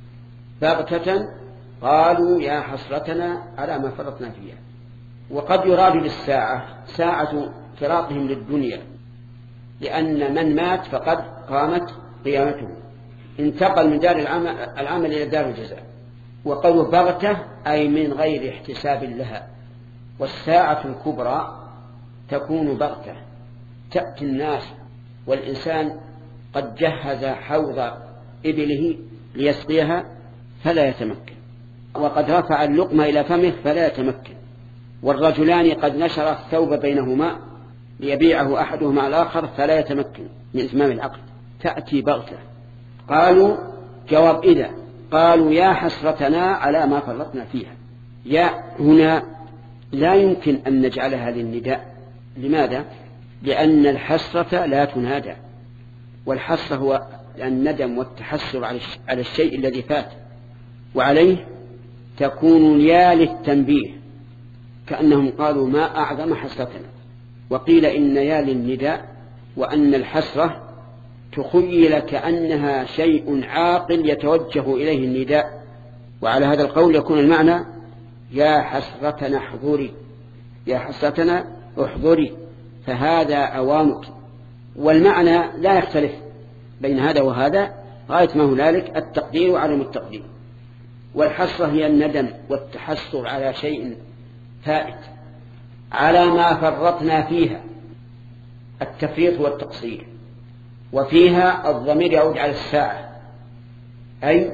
بغتة قالوا يا حسرتنا على ما فرطنا فيها. وقد يراد بالساعة ساعة فراقهم للدنيا، لأن من مات فقد قامت قيامته، انتقل من دار العمل إلى دار الجزاء. وقالوا بغتة أي من غير احتساب لها. والساعة الكبرى تكون بغتة، تأتي الناس والإنسان قد جهز حوض إبله ليسقيها فلا يتمكن، وقد رفع اللقمة إلى فمه فلا يتمكن، والرجلان قد نشر الثوب بينهما ليبيعه أحدهما على الآخر فلا يتمكن من إتمام العقد. تأتي بغتة. قالوا جواب إذا، قالوا يا حسرتنا على ما فرطنا فيها. يا هنا لا يمكن أن نجعلها للنداء. لماذا؟ لأن الحسرة لا تنادى، والحسرة هو الندم والتحسر على الشيء الذي فات، وعليه تكون يا للتنبيه، كأنهم قالوا ما أعظم حسرتنا. وقيل إن يا للنداء، وأن الحسرة تخيل كأنها شيء عاقل يتوجه إليه النداء، وعلى هذا القول يكون المعنى يا حسرتنا احضري، يا حسرتنا احضري، فهذا أوامك. والمعنى لا يختلف بين هذا وهذا، غاية ما هنالك التقدير وعدم التقدير. والحسرة هي الندم والتحسر على شيء فائت، على ما فرطنا فيها. التفريط والتقصير، وفيها الضمير يعود على الساعة، أي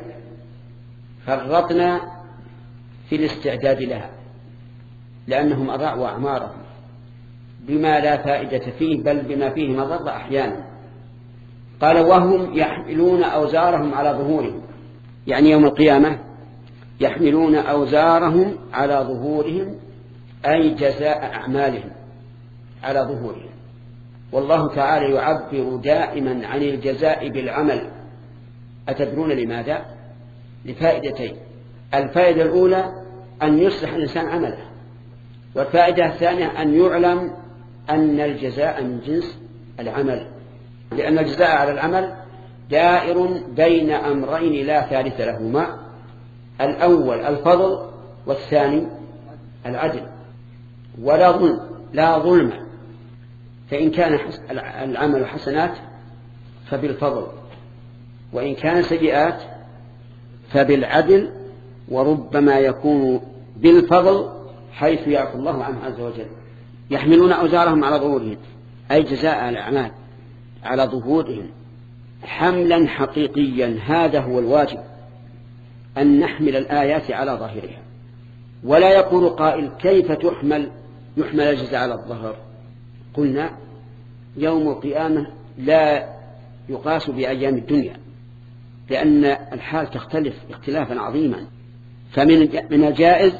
فرطنا في الاستعداد لها، لأنهم أضاعوا أعمارهم بما لا فائدة فيه بل بما فيه مضرة أحيانا. قال وهم يحملون أوزارهم على ظهورهم، يعني يوم القيامة يحملون أوزارهم على ظهورهم أي جزاء أعمالهم على ظهورهم. والله تعالى يعبر دائما عن الجزاء بالعمل. أتدرون لماذا؟ لفائدتين. الفائدة الأولى أن يصلح الإنسان عمله، والفائدة الثانية أن يعلم أن الجزاء من جنس العمل، لأن الجزاء على العمل دائر بين أمرين لا ثالث لهما: الأول الفضل، والثاني العدل. ولا ظلم، لا ظلم، فإن كان العمل حسنات فبالفضل، وإن كان سيئات فبالعدل، وربما يكون بالفضل حيث يعفو الله عنه عز وجل. يحملون أوزارهم على ظهورهم، أي جزاء الأعمال على ظهورهم حملا حقيقيا. هذا هو الواجب، أن نحمل الآيات على ظاهرها. ولا يقول قائل: كيف تحمل يحمل الجزاء على الظهر؟ قلنا: يوم القيامة لا يقاس بأيام الدنيا، لأن الحال تختلف اختلافا عظيما. فمن من الجائز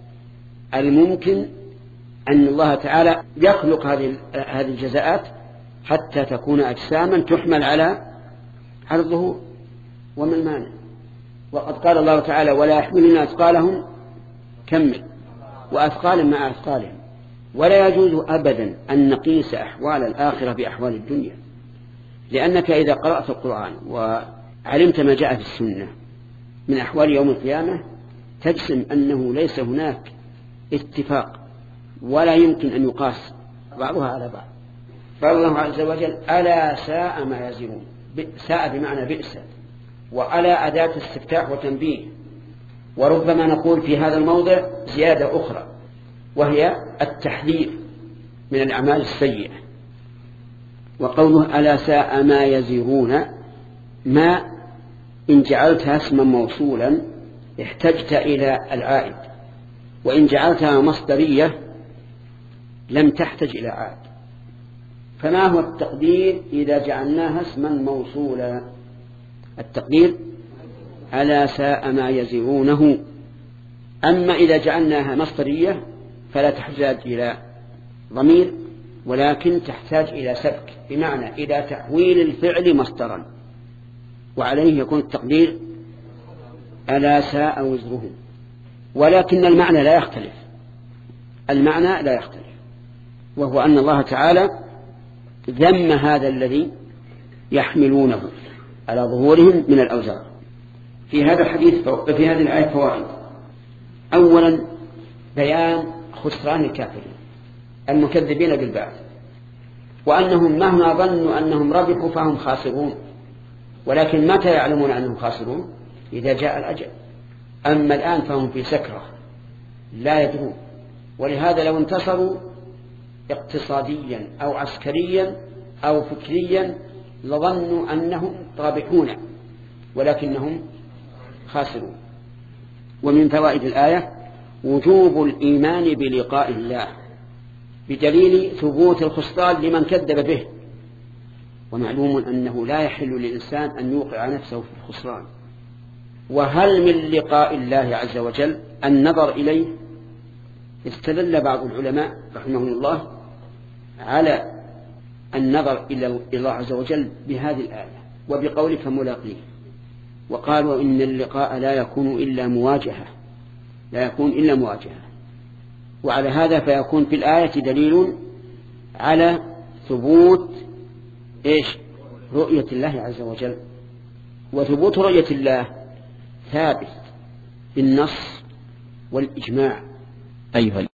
الممكن أن الله تعالى يخلق هذه هذه الجزاءات حتى تكون أجساما تحمل على على الظهور. وما المانع؟ وقد قال الله تعالى: ولا يحملون أثقالهم كمل وأثقال مع أثقالهم. ولا يجوز أبدا أن نقيس أحوال الآخرة بأحوال الدنيا، لأنك إذا قرأت القرآن وعلمت ما جاء في السنة من أحوال يوم القيامة تجزم أنه ليس هناك اتفاق، ولا يمكن أن يقاس بعضها على بعض. قال الله عز وجل: ألا ساء ما يزرون. ساء بمعنى بئس، وألا أداة استفتاح وتنبيه. وربما نقول في هذا الموضع زيادة أخرى، وهي التحذير من الأعمال السيئة. وقوله ألا ساء ما يزرون، ما إن جعلتها اسما موصولا احتجت إلى العائد، وإن جعلتها مصدرية لم تحتج إلى عائد. فما هو التقدير إذا جعلناها اسما موصولا؟ التقدير: ألا ساء ما يزرونه. أما إذا جعلناها مصدرية فلا تحتاج إلى ضمير، ولكن تحتاج إلى سبك، بمعنى إلى تحويل الفعل مصدرا، وعليه يكون التقدير: ألا ساء وزرهم. ولكن المعنى لا يختلف، المعنى لا يختلف، وهو أن الله تعالى ذم هذا الذي يحملونه على ظهورهم من الأوزار. في هذا الحديث في هذه الآية فوائد. أولا بيان خسران الكافرين المكذبين بالبعث، وأنهم مهما ظنوا أنهم ربحوا فهم خاسرون، ولكن متى يعلمون أنهم خاسرون؟ إذا جاء الأجل. أما الآن فهم في سكرة لا يدرون. ولهذا لو انتصروا اقتصاديا أو عسكريا أو فكريا لظنوا أنهم رابحون، ولكنهم خاسرون. ومن فوائد الآية وجوب الإيمان بلقاء الله بدليل ثبوت الخسران لمن كذب به. ومعلوم أنه لا يحل للإنسان أن يوقع نفسه في الخسران. وهل من لقاء الله عز وجل النظر إليه؟ استدل بعض العلماء رحمهم الله على النظر إلى الله عز وجل بهذه الآية وبقوله فملاقيه، وقالوا إن اللقاء لا يكون إلا مواجهة، لا يكون إلا مواجهة. وعلى هذا فيكون في الآية دليل على ثبوت إيش؟ رؤية الله عز وجل. وثبوت رؤية الله ثابت بالنص والإجماع. أيها